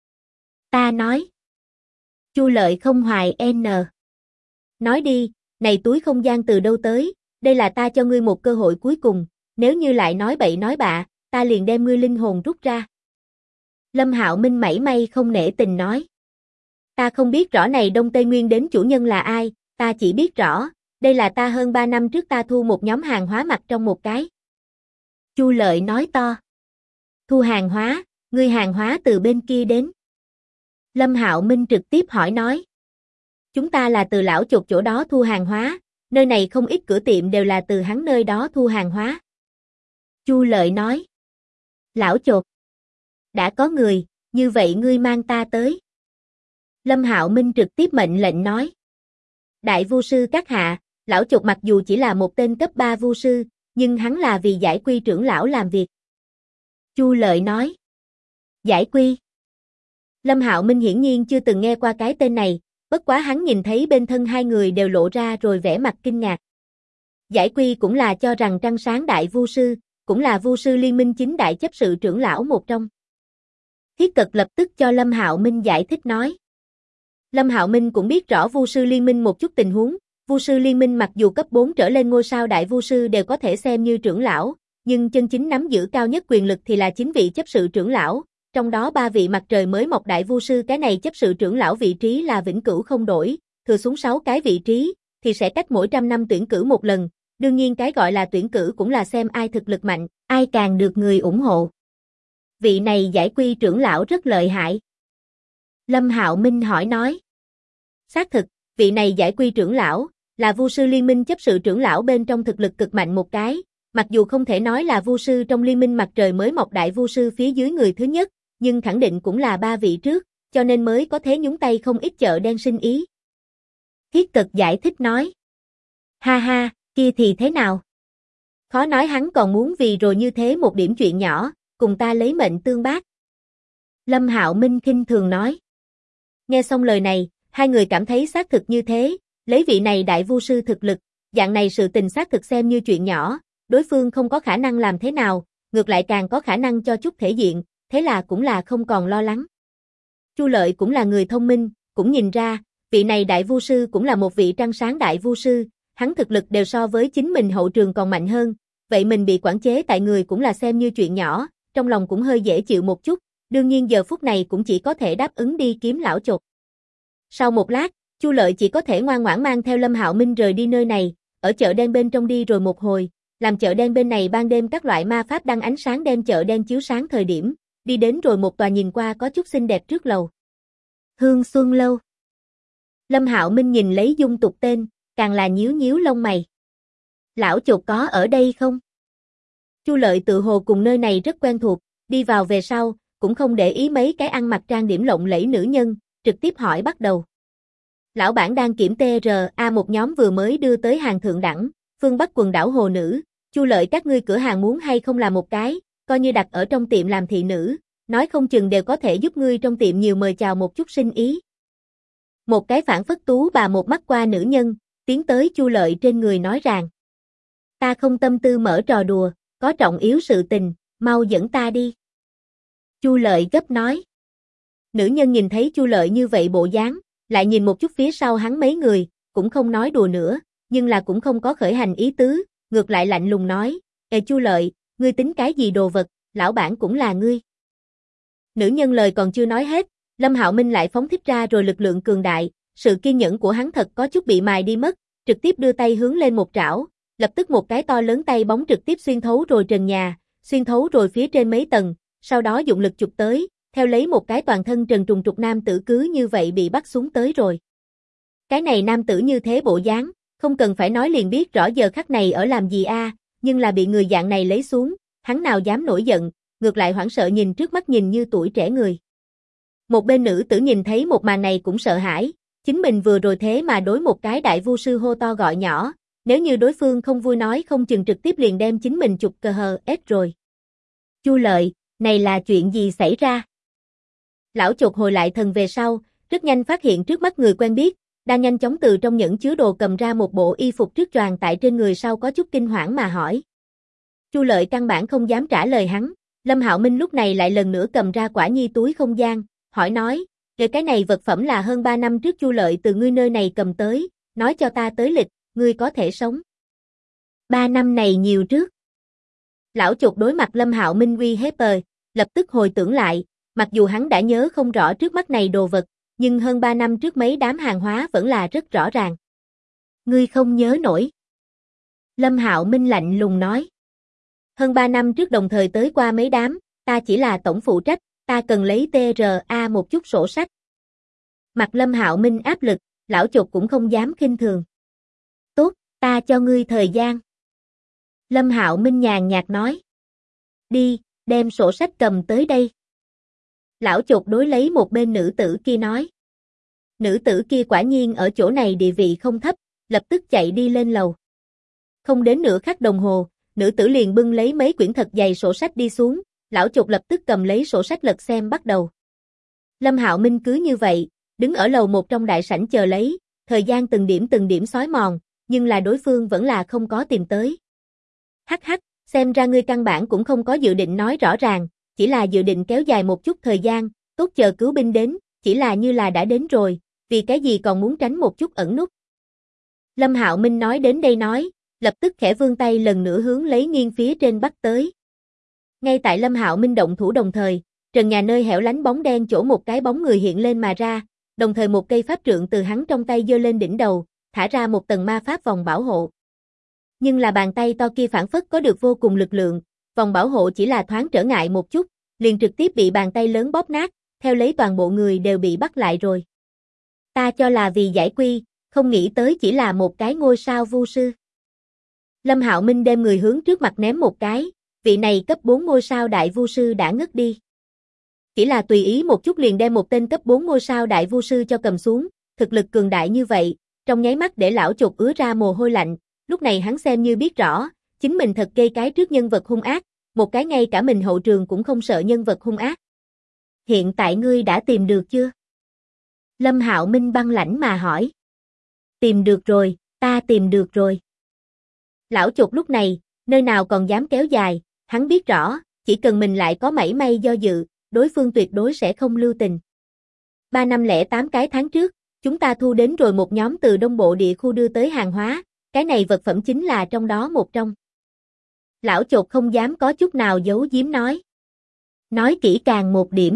Chu Lợi không hoài n. Nói đi, này túi không gian từ đâu tới, đây là ta cho ngươi một cơ hội cuối cùng, nếu như lại nói bậy nói bạ, ta liền đem ngươi linh hồn rút ra. Lâm Hạo Minh mảy may không nể tình nói. Ta không biết rõ này Đông Tây Nguyên đến chủ nhân là ai, ta chỉ biết rõ, đây là ta hơn 3 năm trước ta thu một nhóm hàng hóa mặc trong một cái. Chu Lợi nói to. Thu hàng hóa, ngươi hàng hóa từ bên kia đến. Lâm Hạo Minh trực tiếp hỏi nói. Chúng ta là từ lão chột chỗ đó thu hàng hóa, nơi này không ít cửa tiệm đều là từ hắn nơi đó thu hàng hóa. Chu Lợi nói. Lão chột. Đã có người, như vậy ngươi mang ta tới. Lâm Hạo Minh trực tiếp mệnh lệnh nói. Đại vu sư các hạ, lão chột mặc dù chỉ là một tên cấp 3 vu sư, nhưng hắn là vì giải quy trưởng lão làm việc. Chu Lợi nói. Giải quy. Lâm Hạo Minh hiển nhiên chưa từng nghe qua cái tên này, bất quá hắn nhìn thấy bên thân hai người đều lộ ra rồi vẻ mặt kinh ngạc. Giải quy cũng là cho rằng trăng sáng đại vu sư, cũng là vu sư liên minh chính đại chấp sự trưởng lão một trong. Thiết Cật lập tức cho Lâm Hạo Minh giải thích nói. Lâm Hạo Minh cũng biết rõ vu sư liên minh một chút tình huống, vu sư liên minh mặc dù cấp 4 trở lên ngôi sao đại vu sư đều có thể xem như trưởng lão, nhưng chân chính nắm giữ cao nhất quyền lực thì là 9 vị chấp sự trưởng lão, trong đó 3 vị mặt trời mới mọc đại vu sư cái này chấp sự trưởng lão vị trí là vĩnh cửu không đổi, thừa xuống 6 cái vị trí thì sẽ cách mỗi 100 năm tuyển cử một lần, đương nhiên cái gọi là tuyển cử cũng là xem ai thực lực mạnh, ai càng được người ủng hộ. Vị này giải quy trưởng lão rất lợi hại. Lâm Hạo Minh hỏi nói. Xác thực, vị này giải quy trưởng lão, là vu sư liên minh chấp sự trưởng lão bên trong thực lực cực mạnh một cái, mặc dù không thể nói là vu sư trong liên minh mặt trời mới mọc đại vu sư phía dưới người thứ nhất, nhưng khẳng định cũng là 3 vị trước, cho nên mới có thế nhúng tay không ít chợ đen sinh ý. Thiết Cật giải thích nói. Ha ha, kia thì thế nào? Khó nói hắn còn muốn vì rồi như thế một điểm chuyện nhỏ, cùng ta lấy mệnh tương bác. Lâm Hạo Minh khinh thường nói. Nghe xong lời này, hai người cảm thấy xác thực như thế, lấy vị này đại vu sư thực lực, dạng này sự tình xác thực xem như chuyện nhỏ, đối phương không có khả năng làm thế nào, ngược lại càng có khả năng cho chút thể diện, thế là cũng là không còn lo lắng. Chu Lợi cũng là người thông minh, cũng nhìn ra, vị này đại vu sư cũng là một vị trăng sáng đại vu sư, hắn thực lực đều so với chính mình hậu trường còn mạnh hơn, vậy mình bị quản chế tại người cũng là xem như chuyện nhỏ, trong lòng cũng hơi dễ chịu một chút, đương nhiên giờ phút này cũng chỉ có thể đáp ứng đi kiếm lão chột. Sau một lát, Chu Lợi chỉ có thể ngoan ngoãn mang theo Lâm Hạo Minh rời đi nơi này, ở chợ đen bên trong đi rồi một hồi, làm chợ đen bên này ban đêm các loại ma pháp đăng ánh sáng đem chợ đen chiếu sáng thời điểm, đi đến rồi một tòa nhìn qua có chút xinh đẹp trước lầu. Hương Xuân Lâu. Lâm Hạo Minh nhìn lấy dung tục tên, càng là nhíu nhíu lông mày. Lão chột có ở đây không? Chu Lợi tự hồ cùng nơi này rất quen thuộc, đi vào về sau, cũng không để ý mấy cái ăn mặc trang điểm lộng lẫy nữ nhân, trực tiếp hỏi bắt đầu. Lão bản đang kiểm TRA một nhóm vừa mới đưa tới hàng thượng đẳng, phương Bắc quần đảo hồ nữ, Chu Lợi các ngươi cửa hàng muốn hay không làm một cái, coi như đặt ở trong tiệm làm thị nữ, nói không chừng đều có thể giúp ngươi trong tiệm nhiều mời chào một chút sinh ý. Một cái phản phất tú bà một mắt qua nữ nhân, tiến tới Chu Lợi trên người nói rằng. Ta không tâm tư mở trò đùa, có trọng yếu sự tình, mau dẫn ta đi. Chu Lợi gấp nói. Nữ nhân nhìn thấy Chu Lợi như vậy bộ dáng, lại nhìn một chút phía sau hắn mấy người, cũng không nói đùa nữa, nhưng là cũng không có khởi hành ý tứ, ngược lại lạnh lùng nói, Ê Chu Lợi, ngươi tính cái gì đồ vật, lão bản cũng là ngươi. Nữ nhân lời còn chưa nói hết, Lâm Hạo Minh lại phóng thích ra rồi lực lượng cường đại, sự kiên nhẫn của hắn thật có chút bị mài đi mất, trực tiếp đưa tay hướng lên một trảo, lập tức một cái to lớn tay bóng trực tiếp xuyên thấu rồi trần nhà, xuyên thấu rồi phía trên mấy tầng, sau đó dụng lực chụp tới, theo lấy một cái toàn thân trần trùng trục nam tử cứ như vậy bị bắt xuống tới rồi. Cái này nam tử như thế bộ dáng, không cần phải nói liền biết rõ giờ khắc này ở làm gì a, nhưng là bị người dạng này lấy xuống, hắn nào dám nổi giận, ngược lại hoảng sợ nhìn trước mắt nhìn như tuổi trẻ người. Một bên nữ tử nhìn thấy một màn này cũng sợ hãi, chính mình vừa rồi thế mà đối một cái đại vu sư hô to gọi nhỏ, nếu như đối phương không vui nói không chừng trực tiếp liền đem chính mình chụp KHS rồi. Chu Lợi, này là chuyện gì xảy ra? Lão chột hồi lại thần về sau, rất nhanh phát hiện trước mắt người quen biết, đang nhanh chóng từ trong nhẫn chứa đồ cầm ra một bộ y phục trước choàng tại trên người sau có chút kinh hoảng mà hỏi. Chu Lợi căn bản không dám trả lời hắn, Lâm Hạo Minh lúc này lại lần nữa cầm ra quả nhi túi không gian, hỏi nói, cái này vật phẩm là hơn 3 năm trước Chu Lợi từ ngươi nơi này cầm tới, nói cho ta tới lịch, ngươi có thể sống. 3 năm này nhiều trước. Lão chột đối mặt Lâm Hạo Minh uy hiếp lập tức hồi tưởng lại, mặc dù hắn đã nhớ không rõ trước mắt này đồ vật, nhưng hơn 3 năm trước mấy đám hàng hóa vẫn là rất rõ ràng. Ngươi không nhớ nổi. Lâm Hạo Minh lạnh lùng nói. Hơn 3 năm trước đồng thời tới qua mấy đám, ta chỉ là tổng phụ trách, ta cần lấy TRA một chút sổ sách. Mặt Lâm Hạo Minh áp lực, lão chột cũng không dám khinh thường. Tốt, ta cho ngươi thời gian. Lâm Hạo Minh nhàn nhạt nói. Đi, đem sổ sách cầm tới đây. Lão chột đối lấy một bên nữ tử kia nói. Nữ tử kia quả nhiên ở chỗ này địa vị không thấp, lập tức chạy đi lên lầu. Không đến nửa khắc đồng hồ, nữ tử liền bưng lấy mấy quyển thật dày sổ sách đi xuống, lão chột lập tức cầm lấy sổ sách lật xem bắt đầu. Lâm Hạo Minh cứ như vậy, đứng ở lầu một trong đại sảnh chờ lấy, thời gian từng điểm xói mòn, nhưng là đối phương vẫn là không có tìm tới. Hắc hắc, xem ra ngươi căn bản cũng không có dự định nói rõ ràng, chỉ là dự định kéo dài một chút thời gian, tốt chờ cứu binh đến, chỉ là như là đã đến rồi, vì cái gì còn muốn tránh một chút ẩn nút. Lâm Hạo Minh nói đến đây nói, lập tức khẽ vươn tay lần nữa hướng lấy nghiêng phía trên bắt tới. Ngay tại Lâm Hạo Minh động thủ đồng thời, trần nhà nơi hẻo lánh bóng đen chỗ một cái bóng người hiện lên mà ra, đồng thời một cây pháp trượng từ hắn trong tay giơ lên đỉnh đầu, thả ra một tầng ma pháp vòng bảo hộ. Nhưng là bàn tay to kia phản phất có được vô cùng lực lượng, vòng bảo hộ chỉ là thoáng trở ngại một chút, liền trực tiếp bị bàn tay lớn bóp nát, theo lấy toàn bộ người đều bị bắt lại rồi. Ta cho là vì giải quy, không nghĩ tới chỉ là một cái ngôi sao vu sư. Lâm Hạo Minh đem người hướng trước mặt ném một cái, vị này cấp 4 ngôi sao đại vu sư đã ngất đi. Chỉ là tùy ý một chút liền đem một tên cấp 4 ngôi sao đại vu sư cho cầm xuống, thực lực cường đại như vậy, trong nháy mắt để lão chột ứa ra mồ hôi lạnh, lúc này hắn xem như biết rõ, chính mình thật gây cái trước nhân vật hung ác, một cái ngay cả mình hậu trường cũng không sợ nhân vật hung ác. Hiện tại ngươi đã tìm được chưa? Lâm Hạo Minh băng lãnh mà hỏi. Tìm được rồi, ta tìm được rồi. Lão chột lúc này, nơi nào còn dám kéo dài, hắn biết rõ, chỉ cần mình lại có mảy may do dự, đối phương tuyệt đối sẽ không lưu tình. 3 năm 08 cái tháng trước, chúng ta thu đến rồi một nhóm từ Đông Bộ địa khu đưa tới hàng hóa, cái này vật phẩm chính là trong đó một trong. Lão chột không dám có chút nào giấu giếm nói. Nói kỹ càng một điểm.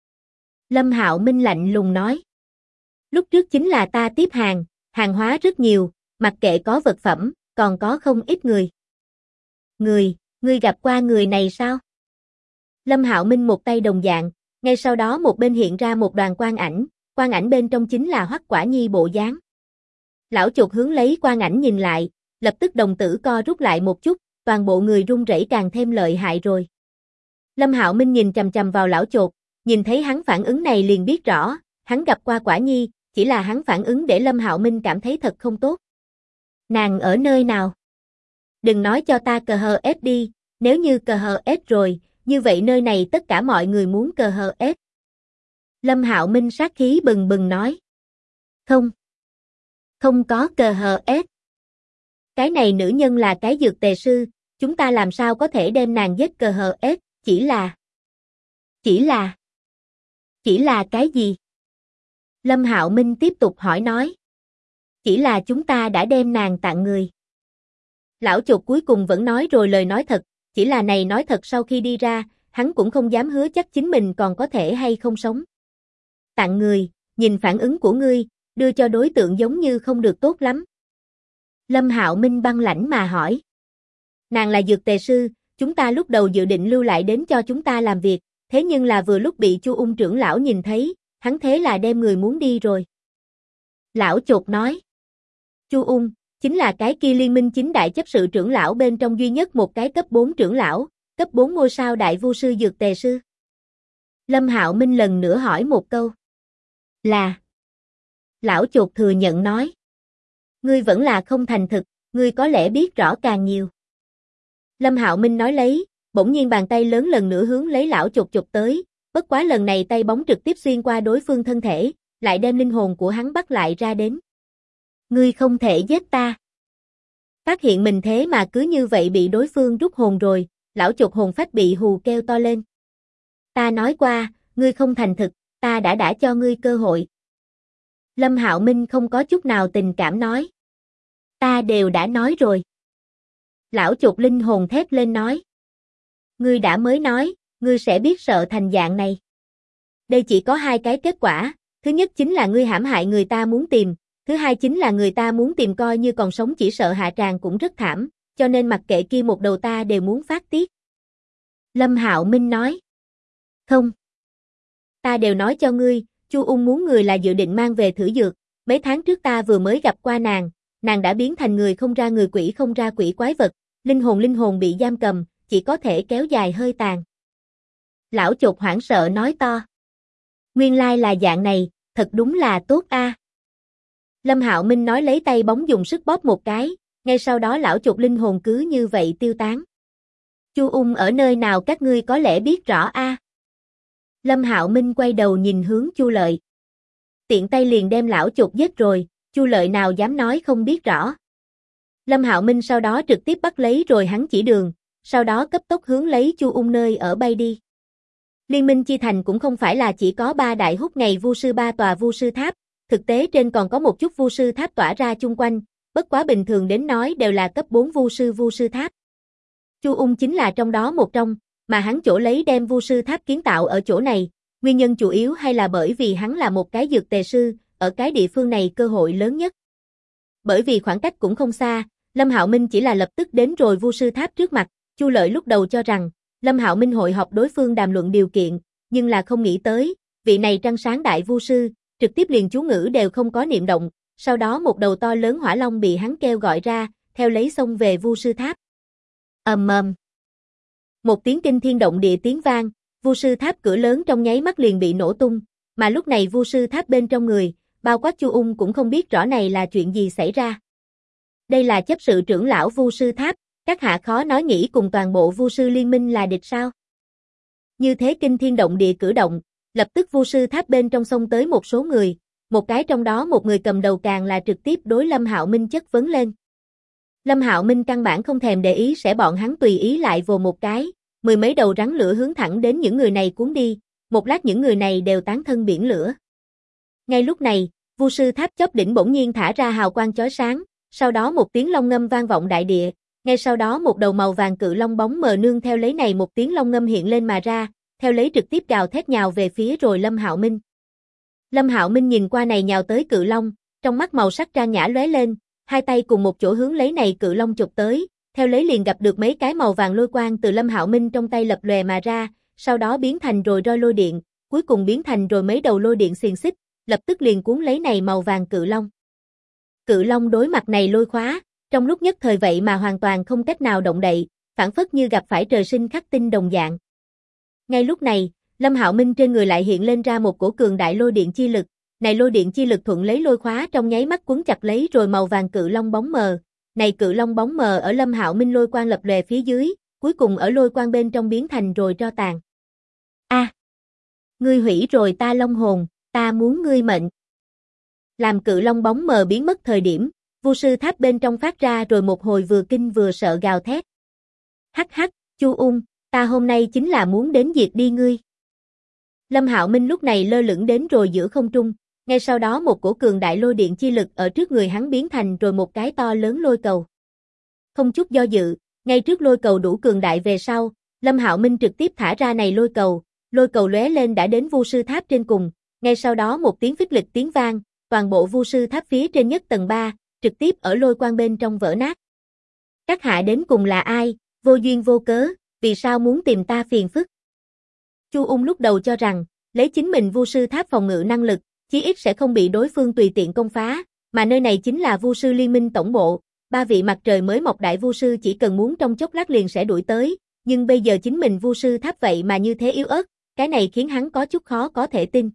Lâm Hạo Minh lạnh lùng nói. Lúc trước chính là ta tiếp hàng hóa rất nhiều, mặc kệ có vật phẩm, còn có không ít người. Ngươi gặp qua người này sao? Lâm Hạo Minh một tay đồng dạng, ngay sau đó một bên hiện ra một đoàn quang ảnh bên trong chính là Hoắc Quả Nhi bộ dáng. Lão chuột hướng lấy quang ảnh nhìn lại, lập tức đồng tử co rút lại một chút, toàn bộ người run rẩy càng thêm lợi hại rồi. Lâm Hạo Minh nhìn chằm chằm vào lão chuột, nhìn thấy hắn phản ứng này liền biết rõ, hắn gặp qua Quả Nhi, chỉ là hắn phản ứng để Lâm Hạo Minh cảm thấy thật không tốt. Nàng ở nơi nào? Đừng nói cho ta cờ hờ ép đi, nếu như cờ hờ ép rồi, như vậy nơi này tất cả mọi người muốn cờ hờ ép. Lâm Hạo Minh sát khí bừng bừng nói. Không có cờ hờ ép. Cái này nữ nhân là cái dược tề sư, chúng ta làm sao có thể đem nàng giết cờ hờ ép, chỉ là cái gì? Lâm Hạo Minh tiếp tục hỏi nói. Chỉ là chúng ta đã đem nàng tặng người. Lão chuột cuối cùng vẫn nói rồi lời nói thật, chỉ là này nói thật sau khi đi ra, hắn cũng không dám hứa chắc chính mình còn có thể hay không sống. Tặng người, nhìn phản ứng của ngươi, đưa cho đối tượng giống như không được tốt lắm. Lâm Hạo Minh băng lãnh mà hỏi. Nàng là dược tề sư, chúng ta lúc đầu dự định lưu lại đến cho chúng ta làm việc, thế nhưng là vừa lúc bị Chu Ung trưởng lão nhìn thấy, hắn thế là đem người muốn đi rồi. Lão chột nói. Chu Ung, chính là cái kia liên minh chính đại chấp sự trưởng lão bên trong duy nhất một cái cấp 4 trưởng lão, cấp 4 ngôi sao đại vu sư dược tề sư. Lâm Hạo Minh lần nữa hỏi một câu. Là. Lão chuột thừa nhận nói. Ngươi vẫn là không thành thực, ngươi có lẽ biết rõ càng nhiều. Lâm Hạo Minh nói lấy, bỗng nhiên bàn tay lớn lần nữa hướng lấy lão chuột chụp tới, bất quá lần này tay bóng trực tiếp xuyên qua đối phương thân thể, lại đem linh hồn của hắn bắt lại ra đến. Ngươi không thể giết ta. Phát hiện mình thế mà cứ như vậy bị đối phương rút hồn rồi, lão chuột hồn phách bị hù kêu to lên. Ta nói qua, ngươi không thành thực, ta đã cho ngươi cơ hội. Lâm Hạo Minh không có chút nào tình cảm nói. Ta đều đã nói rồi. Lão chuột linh hồn thét lên nói. Ngươi đã mới nói, ngươi sẽ biết sợ thành dạng này. Đây chỉ có hai cái kết quả, thứ nhất chính là ngươi hãm hại người ta muốn tìm, thứ hai chính là người ta muốn tìm coi như còn sống chỉ sợ hạ tràng cũng rất thảm, cho nên mặc kệ kia một đầu ta đều muốn phát tiết. Lâm Hạo Minh nói. Không. Ta đều nói cho ngươi, Chu Ung muốn người là dự định mang về thử dược, mấy tháng trước ta vừa mới gặp qua nàng đã biến thành người không ra người quỷ không ra quỷ quái vật, linh hồn bị giam cầm, chỉ có thể kéo dài hơi tàn. Lão chột hoảng sợ nói to. Nguyên lai là dạng này, thật đúng là tốt a. Lâm Hạo Minh nói lấy tay bóng dùng sức bóp một cái, ngay sau đó lão chột linh hồn cứ như vậy tiêu tán. Chu Ung ở nơi nào các ngươi có lẽ biết rõ a. Lâm Hạo Minh quay đầu nhìn hướng Chu Lợi. Tiện tay liền đem lão chột giết rồi, Chu Lợi nào dám nói không biết rõ. Lâm Hạo Minh sau đó trực tiếp bắt lấy rồi hắn chỉ đường, sau đó cấp tốc hướng lấy Chu Ung nơi ở bay đi. Liên minh chi thành cũng không phải là chỉ có 3 đại hút ngày vu sư 3 tòa vu sư tháp, thực tế trên còn có một chút vu sư tháp tỏa ra chung quanh, bất quá bình thường đến nói đều là cấp 4 vu sư tháp. Chu Ung chính là trong đó một trong, mà hắn chỗ lấy đem vu sư tháp kiến tạo ở chỗ này, nguyên nhân chủ yếu hay là bởi vì hắn là một cái dược tề sư, ở cái địa phương này cơ hội lớn nhất. Bởi vì khoảng cách cũng không xa, Lâm Hạo Minh chỉ là lập tức đến rồi vu sư tháp trước mặt, Chu Lợi lúc đầu cho rằng Lâm Hạo Minh hội họp đối phương đàm luận điều kiện, nhưng là không nghĩ tới, vị này trăng sáng đại vu sư, trực tiếp liền chú ngữ đều không có niệm động, sau đó một đầu to lớn hỏa long bị hắn kêu gọi ra, theo lấy xông về vu sư tháp. Ầm ầm. Một tiếng kinh thiên động địa tiếng vang, vu sư tháp cửa lớn trong nháy mắt liền bị nổ tung, mà lúc này vu sư tháp bên trong người, bao quát Chu Ung cũng không biết rõ này là chuyện gì xảy ra. Đây là chấp sự trưởng lão vu sư tháp, các hạ khó nói nghĩ cùng toàn bộ vu sư liên minh là địch sao? Như thế kinh thiên động địa cử động, lập tức vu sư tháp bên trong xông tới một số người, một cái trong đó một người cầm đầu càng là trực tiếp đối Lâm Hạo Minh chất vấn lên. Lâm Hạo Minh căn bản không thèm để ý sẽ bọn hắn tùy ý lại vồ một cái, mười mấy đầu rắn lửa hướng thẳng đến những người này cuốn đi, một lát những người này đều tán thân biển lửa. Ngay lúc này, vu sư tháp chóp đỉnh bỗng nhiên thả ra hào quang chói sáng, sau đó một tiếng long ngâm vang vọng đại địa, ngay sau đó một đầu màu vàng cự long bóng mờ nương theo lấy này một tiếng long ngâm hiện lên mà ra, theo lấy trực tiếp gào thét nhào về phía rồi Lâm Hạo Minh. Lâm Hạo Minh nhìn qua này nhào tới cự long, trong mắt màu sắc trang nhã lóe lên, hai tay cùng một chỗ hướng lấy này cự long chụp tới, theo lấy liền gặp được mấy cái màu vàng lôi quang từ Lâm Hạo Minh trong tay lập lòe mà ra, sau đó biến thành rồi roi lôi điện, cuối cùng biến thành rồi mấy đầu lôi điện xiềng xích, lập tức liền cuốn lấy này màu vàng cự long. Cự long đối mặt này lôi khóa, trong lúc nhất thời vậy mà hoàn toàn không cách nào động đậy, phảng phất như gặp phải trời sinh khắc tinh đồng dạng. Ngay lúc này, Lâm Hạo Minh trên người lại hiện lên ra một cổ cường đại lôi điện chi lực, này lôi điện chi lực thuận lấy lôi khóa trong nháy mắt quấn chặt lấy rồi màu vàng cự long bóng mờ. Này cự long bóng mờ ở Lâm Hạo Minh lôi quang lập lòe phía dưới, cuối cùng ở lôi quang bên trong biến thành rồi tro tàn. A, ngươi hủy rồi ta long hồn, ta muốn ngươi mệnh. Làm cự long bóng mờ biến mất thời điểm, Vu sư tháp bên trong phát ra rồi một hồi vừa kinh vừa sợ gào thét. Hắc hắc, Chu Ung, ta hôm nay chính là muốn đến diệt đi ngươi. Lâm Hạo Minh lúc này lơ lửng đến rồi giữa không trung, ngay sau đó một cổ cường đại lôi điện chi lực ở trước người hắn biến thành rồi một cái to lớn lôi cầu. Không chút do dự, ngay trước lôi cầu đủ cường đại về sau, Lâm Hạo Minh trực tiếp thả ra này lôi cầu lóe lên đã đến Vu sư tháp trên cùng, ngay sau đó một tiếng phích lịch tiếng vang, toàn bộ Vu sư tháp phía trên nhất tầng 3, trực tiếp ở lôi quang bên trong vỡ nát. Các hạ đến cùng là ai, vô duyên vô cớ, vì sao muốn tìm ta phiền phức? Chu Ung lúc đầu cho rằng, lấy chính mình Vu sư tháp phòng ngự năng lực, chí ít sẽ không bị đối phương tùy tiện công phá, mà nơi này chính là Vu sư liên minh tổng bộ, 3 vị mặt trời mới mọc đại Vu sư chỉ cần muốn trong chốc lát liền sẽ đuổi tới, nhưng bây giờ chính mình Vu sư tháp vậy mà như thế yếu ớt, cái này khiến hắn có chút khó có thể tin.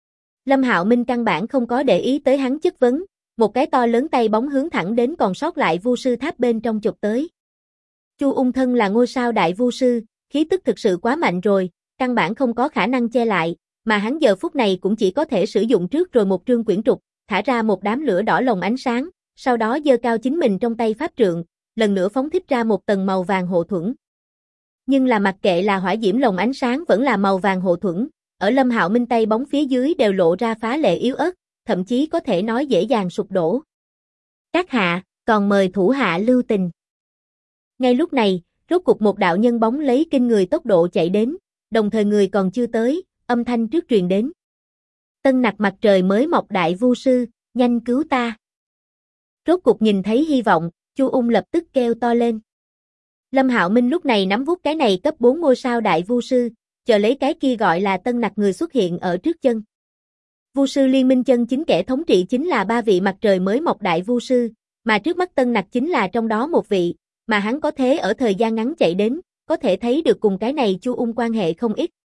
Lâm Hạo Minh căn bản không có để ý tới hắn chất vấn, một cái to lớn tay bóng hướng thẳng đến còn sót lại Vu sư tháp bên trong chụp tới. Chu Ung thân là ngôi sao đại Vu sư, khí tức thực sự quá mạnh rồi, căn bản không có khả năng che lại, mà hắn giờ phút này cũng chỉ có thể sử dụng trước rồi một trương quyển trục, thả ra một đám lửa đỏ lồng ánh sáng, sau đó giơ cao chính mình trong tay pháp trượng, lần nữa phóng thích ra một tầng màu vàng hộ thuẫn. Nhưng là mặc kệ là hỏa diễm lồng ánh sáng vẫn là màu vàng hộ thuẫn, ở Lâm Hạo Minh tay bóng phía dưới đều lộ ra phá lệ yếu ớt, thậm chí có thể nói dễ dàng sụp đổ. Các hạ, còn mời thủ hạ lưu tình. Ngay lúc này, rốt cục một đạo nhân bóng lấy kinh người tốc độ chạy đến, đồng thời người còn chưa tới, âm thanh trước truyền đến. Tân nặc mặt trời mới mọc đại Vu sư, nhanh cứu ta. Rốt cục nhìn thấy hy vọng, Chu Ung lập tức kêu to lên. Lâm Hạo Minh lúc này nắm vuốt cái này cấp 4 ngôi sao đại Vu sư, chờ lấy cái kia gọi là tân nặc người xuất hiện ở trước chân. Vu sư liên minh chân chính kẻ thống trị chính là 3 vị mặt trời mới mọc đại Vu sư, mà trước mắt tân nặc chính là trong đó một vị, mà hắn có thế ở thời gian ngắn chạy đến, có thể thấy được cùng cái này Chu Ung quan hệ không ít.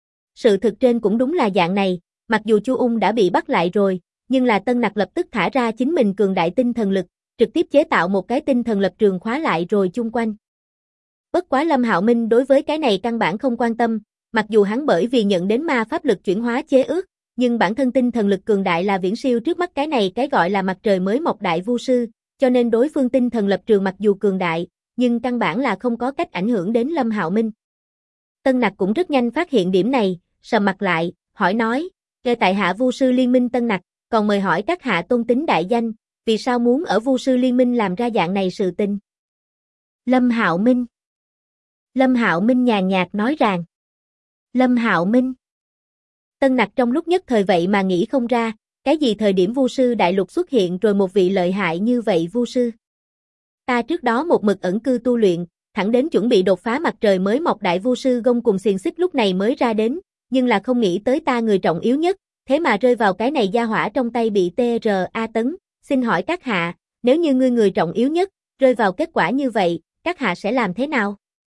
Sự thực trên cũng đúng là dạng này, mặc dù Chu Ung đã bị bắt lại rồi, nhưng là tân nặc lập tức thả ra chính mình cường đại tinh thần lực, trực tiếp chế tạo một cái tinh thần lập trường khóa lại rồi chung quanh. Bất quá Lâm Hạo Minh đối với cái này căn bản không quan tâm, mặc dù hắn bởi vì nhận đến ma pháp lực chuyển hóa chế ước, nhưng bản thân tinh thần lực cường đại là viễn siêu trước mắt cái này cái gọi là mặt trời mới mọc đại Vu sư, cho nên đối phương tinh thần lập trường mặc dù cường đại, nhưng căn bản là không có cách ảnh hưởng đến Lâm Hạo Minh. Tân nặc cũng rất nhanh phát hiện điểm này, sầm mặt lại, hỏi nói, nghe tại hạ Vu sư liên minh Tân nặc, còn mời hỏi các hạ tôn tính đại danh, vì sao muốn ở Vu sư liên minh làm ra dạng này sự tình? Lâm Hạo Minh. Lâm Hạo Minh nhàn nhạt nói rằng. Lâm Hạo Minh. Tân nặc trong lúc nhất thời vậy mà nghĩ không ra, cái gì thời điểm Vu sư đại lục xuất hiện rồi một vị lợi hại như vậy Vu sư. Ta trước đó một mực ẩn cư tu luyện, thẳng đến chuẩn bị đột phá mặt trời mới mọc đại Vu sư gông cùng xiềng xích lúc này mới ra đến, nhưng là không nghĩ tới ta người trọng yếu nhất, thế mà rơi vào cái này gia hỏa trong tay bị TRA tấn, xin hỏi các hạ, nếu như ngươi người trọng yếu nhất, rơi vào kết quả như vậy, các hạ sẽ làm thế nào?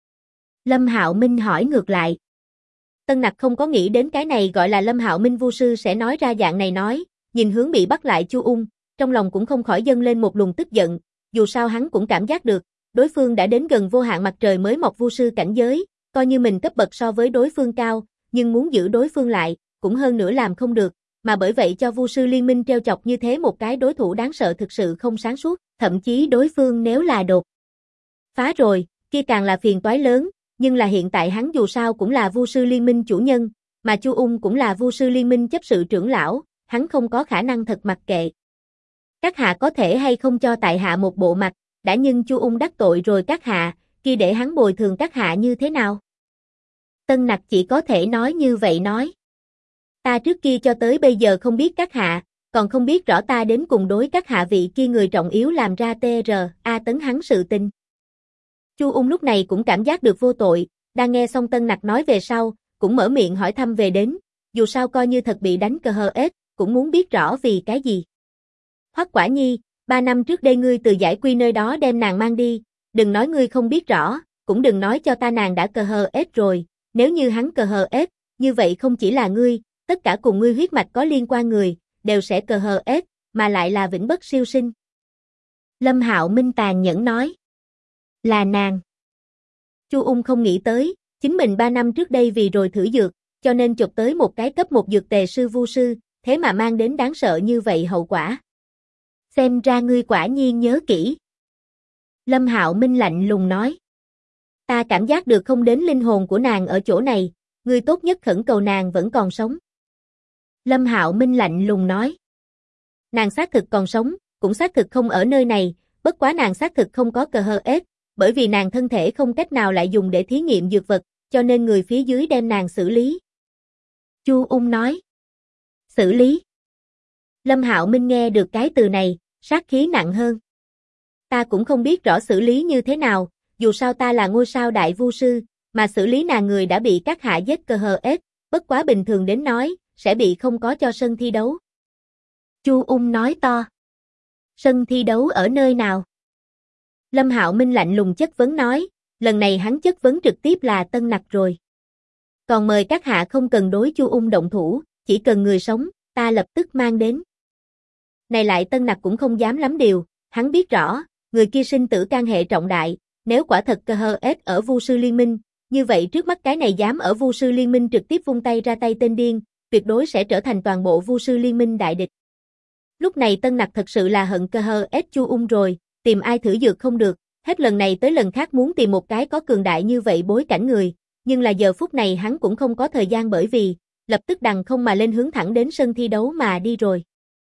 Lâm Hạo Minh hỏi ngược lại. Tân nặc không có nghĩ đến cái này gọi là Lâm Hạo Minh Vu sư sẽ nói ra dạng này nói, nhìn hướng bị bắt lại Chu Ung, trong lòng cũng không khỏi dâng lên một luồng tức giận, dù sao hắn cũng cảm giác được, đối phương đã đến gần vô hạn mặt trời mới mọc Vu sư cảnh giới, coi như mình cấp bậc so với đối phương cao, nhưng muốn giữ đối phương lại, cũng hơn nữa làm không được, mà bởi vậy cho Vu sư liên minh treo chọc như thế một cái đối thủ đáng sợ thực sự không sáng suốt, thậm chí đối phương nếu là đột phá rồi, kia càng là phiền toái lớn, nhưng là hiện tại hắn dù sao cũng là Vu sư liên minh chủ nhân, mà Chu Ung cũng là Vu sư liên minh chấp sự trưởng lão, hắn không có khả năng thật mặc kệ. Các hạ có thể hay không cho tại hạ một bộ mặt, đã nhưng Chu Ung đắc tội rồi các hạ, kia để hắn bồi thường các hạ như thế nào? Tân nặc chỉ có thể nói như vậy nói. Ta trước kia cho tới bây giờ không biết các hạ, còn không biết rõ ta đến cùng đối các hạ vị kia người trọng yếu làm ra TRA tấn hắn sự tình. Chu Ung lúc này cũng cảm giác được vô tội, đang nghe xong Tân nặc nói về sau, cũng mở miệng hỏi thăm về đến, dù sao coi như thật bị đánh cờ hờ ết, cũng muốn biết rõ vì cái gì. Hoắc Quả Nhi, 3 năm trước đây ngươi từ giải quy nơi đó đem nàng mang đi, đừng nói ngươi không biết rõ, cũng đừng nói cho ta nàng đã cờ hờ ết rồi, nếu như hắn cờ hờ ết, như vậy không chỉ là ngươi, tất cả cùng ngươi huyết mạch có liên quan người, đều sẽ cờ hờ ết, mà lại là vĩnh bất siêu sinh. Lâm Hạo Minh tàn nhẫn nói. Là nàng. Chu Ung không nghĩ tới, chính mình 3 năm trước đây vì rồi thử dược, cho nên chụp tới một cái cấp 1 dược tề sư vu sư, thế mà mang đến đáng sợ như vậy hậu quả. Xem ra ngươi quả nhiên nhớ kỹ. Lâm Hạo Minh lạnh lùng nói. Ta cảm giác được không đến linh hồn của nàng ở chỗ này, ngươi tốt nhất khẩn cầu nàng vẫn còn sống. Lâm Hạo Minh lạnh lùng nói. Nàng xác thực còn sống, cũng xác thực không ở nơi này, bất quá nàng xác thực không có cờ hờ ết, bởi vì nàng thân thể không cách nào lại dùng để thí nghiệm dược vật, cho nên người phía dưới đem nàng xử lý. Chu Ung nói. Xử lý. Lâm Hạo Minh nghe được cái từ này, sát khí nặng hơn. Ta cũng không biết rõ xử lý như thế nào, dù sao ta là ngôi sao đại vu sư, mà xử lý nàng người đã bị các hạ giết cờ hờ ết, bất quá bình thường đến nói, sẽ bị không có cho sân thi đấu. Chu Ung nói to. Sân thi đấu ở nơi nào? Lâm Hạo Minh lạnh lùng chất vấn nói, lần này hắn chất vấn trực tiếp là Tân Nặc rồi. Còn mời các hạ không cần đối Chu Ung động thủ, chỉ cần người sống, ta lập tức mang đến. Này lại Tân Nặc cũng không dám lắm điều, hắn biết rõ, người kia sinh tử can hệ trọng đại, nếu quả thật cờ hờ ết ở Vu sư liên minh, như vậy trước mắt cái này dám ở Vu sư liên minh trực tiếp vung tay ra tay tên điên, tuyệt đối sẽ trở thành toàn bộ Vu sư liên minh đại địch. Lúc này Tân Nặc thật sự là hận cờ hờ ết Chu Ung rồi, tìm ai thử dược không được, hết lần này tới lần khác muốn tìm một cái có cường đại như vậy bối cảnh người, nhưng là giờ phút này hắn cũng không có thời gian bởi vì, lập tức đằng không mà lên hướng thẳng đến sân thi đấu mà đi rồi.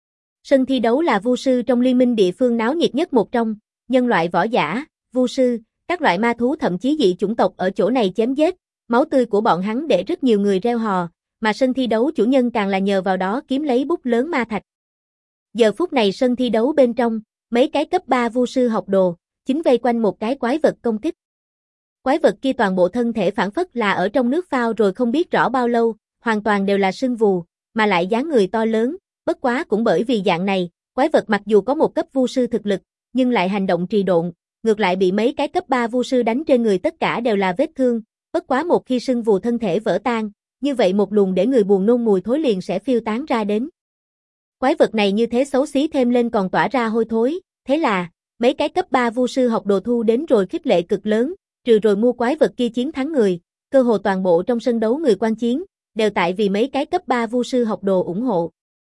Sân thi đấu là vu sư trong liên minh địa phương náo nhiệt nhất một trong, nhân loại võ giả, vu sư, các loại ma thú thậm chí dị chủng tộc ở chỗ này chém giết, máu tươi của bọn hắn để rất nhiều người reo hò, mà sân thi đấu chủ nhân càng là nhờ vào đó kiếm lấy bút lớn ma thạch. Giờ phút này sân thi đấu bên trong, mấy cái cấp 3 vu sư học đồ, chính vây quanh một cái quái vật công kích. Quái vật kia toàn bộ thân thể phản phất là ở trong nước phao rồi không biết rõ bao lâu, hoàn toàn đều là sưng vù, mà lại dáng người to lớn, bất quá cũng bởi vì dạng này, quái vật mặc dù có một cấp vu sư thực lực, nhưng lại hành động trì độn, ngược lại bị mấy cái cấp 3 vu sư đánh trên người tất cả đều là vết thương, bất quá một khi sưng vù thân thể vỡ tan, như vậy một luồng để người buồn nôn mùi thối liền sẽ phiêu tán ra đến. Quái vật này như thế xấu xí thêm lên còn tỏa ra hôi thối, thế là, mấy cái cấp 3 vu sư học đồ thu đến rồi khích lệ cực lớn, trừ rồi mua quái vật kia chiến thắng người, cơ hồ toàn bộ trong sân đấu người quan chiến, đều tại vì mấy cái cấp 3 vu sư học đồ ủng hộ.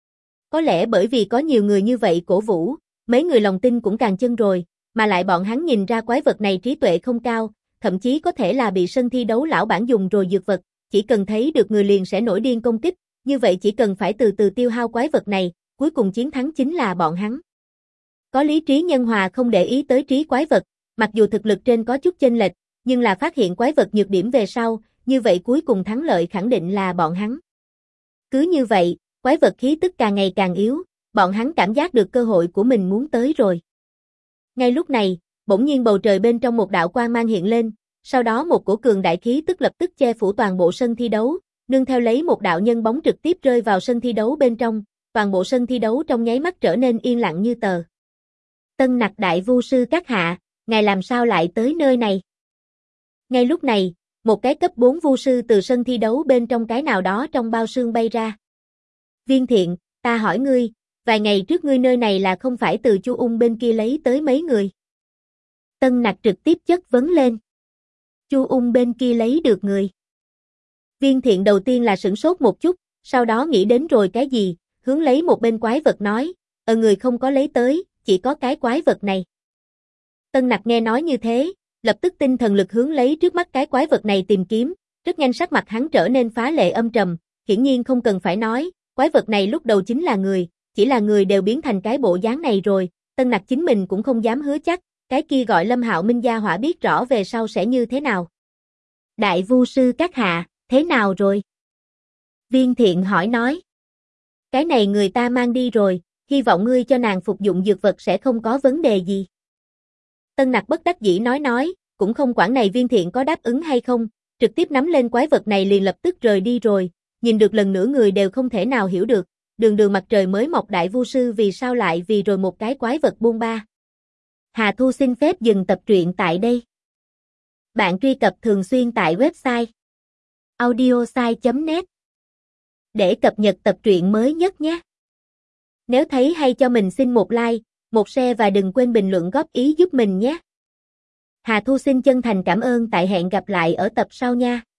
Có lẽ bởi vì có nhiều người như vậy cổ vũ, mấy người lòng tin cũng càng chân rồi, mà lại bọn hắn nhìn ra quái vật này trí tuệ không cao, thậm chí có thể là bị sân thi đấu lão bản dùng rồi dược vật, chỉ cần thấy được người liền sẽ nổi điên công kích, như vậy chỉ cần phải từ từ tiêu hao quái vật này, cuối cùng chiến thắng chính là bọn hắn. Có lý trí nhân hòa không để ý tới trí quái vật, mặc dù thực lực trên có chút chênh lệch, nhưng là phát hiện quái vật nhược điểm về sau, như vậy cuối cùng thắng lợi khẳng định là bọn hắn. Cứ như vậy, quái vật khí tức càng ngày càng yếu, bọn hắn cảm giác được cơ hội của mình muốn tới rồi. Ngay lúc này, bỗng nhiên bầu trời bên trong một đạo quang mang hiện lên, sau đó một cổ cường đại khí tức lập tức che phủ toàn bộ sân thi đấu, nương theo lấy một đạo nhân bóng trực tiếp rơi vào sân thi đấu bên trong, toàn bộ sân thi đấu trong nháy mắt trở nên yên lặng như tờ. Tân Nặc đại vu sư các hạ, ngài làm sao lại tới nơi này? Ngay lúc này, một cái cấp 4 vu sư từ sân thi đấu bên trong cái nào đó trong bao sương bay ra. Viên Thiện, ta hỏi ngươi, vài ngày trước ngươi nơi này là không phải từ Chu Ung bên kia lấy tới mấy người? Tân Nặc trực tiếp chất vấn lên. Chu Ung bên kia lấy được người. Viên Thiện đầu tiên là sửng sốt một chút, sau đó nghĩ đến rồi cái gì, hướng lấy một bên quái vật nói, người không có lấy tới, chỉ có cái quái vật này. Tân Nặc nghe nói như thế, lập tức tinh thần lực hướng lấy trước mắt cái quái vật này tìm kiếm, rất nhanh sắc mặt hắn trở nên phá lệ âm trầm, hiển nhiên không cần phải nói, quái vật này lúc đầu chính là người, chỉ là người đều biến thành cái bộ dáng này rồi, Tân Nặc chính mình cũng không dám hứa chắc, cái kia gọi Lâm Hạo Minh gia hỏa biết rõ về sau sẽ như thế nào. Đại vu sư các hạ, thế nào rồi? Viên Thiện hỏi nói. Cái này người ta mang đi rồi, hy vọng ngươi cho nàng phục dụng dược vật sẽ không có vấn đề gì. Tân Nặc bất đắc dĩ nói, cũng không quản này Viên Thiện có đáp ứng hay không, Trực tiếp nắm lên quái vật này liền lập tức rời đi rồi, nhìn được lần nữa người đều không thể nào hiểu được, đường đường mặt trời mới mọc đại vu sư vì sao lại vì rồi một cái quái vật buôn ba. Hà Thu xin phép dừng tập truyện tại đây. Bạn truy cập thường xuyên tại website audiosai.net để cập nhật tập truyện mới nhất nhé. Nếu thấy hay cho mình xin một like, một share và đừng quên bình luận góp ý giúp mình nhé. Hà Thu xin chân thành cảm ơn, tại hẹn gặp lại ở tập sau nha.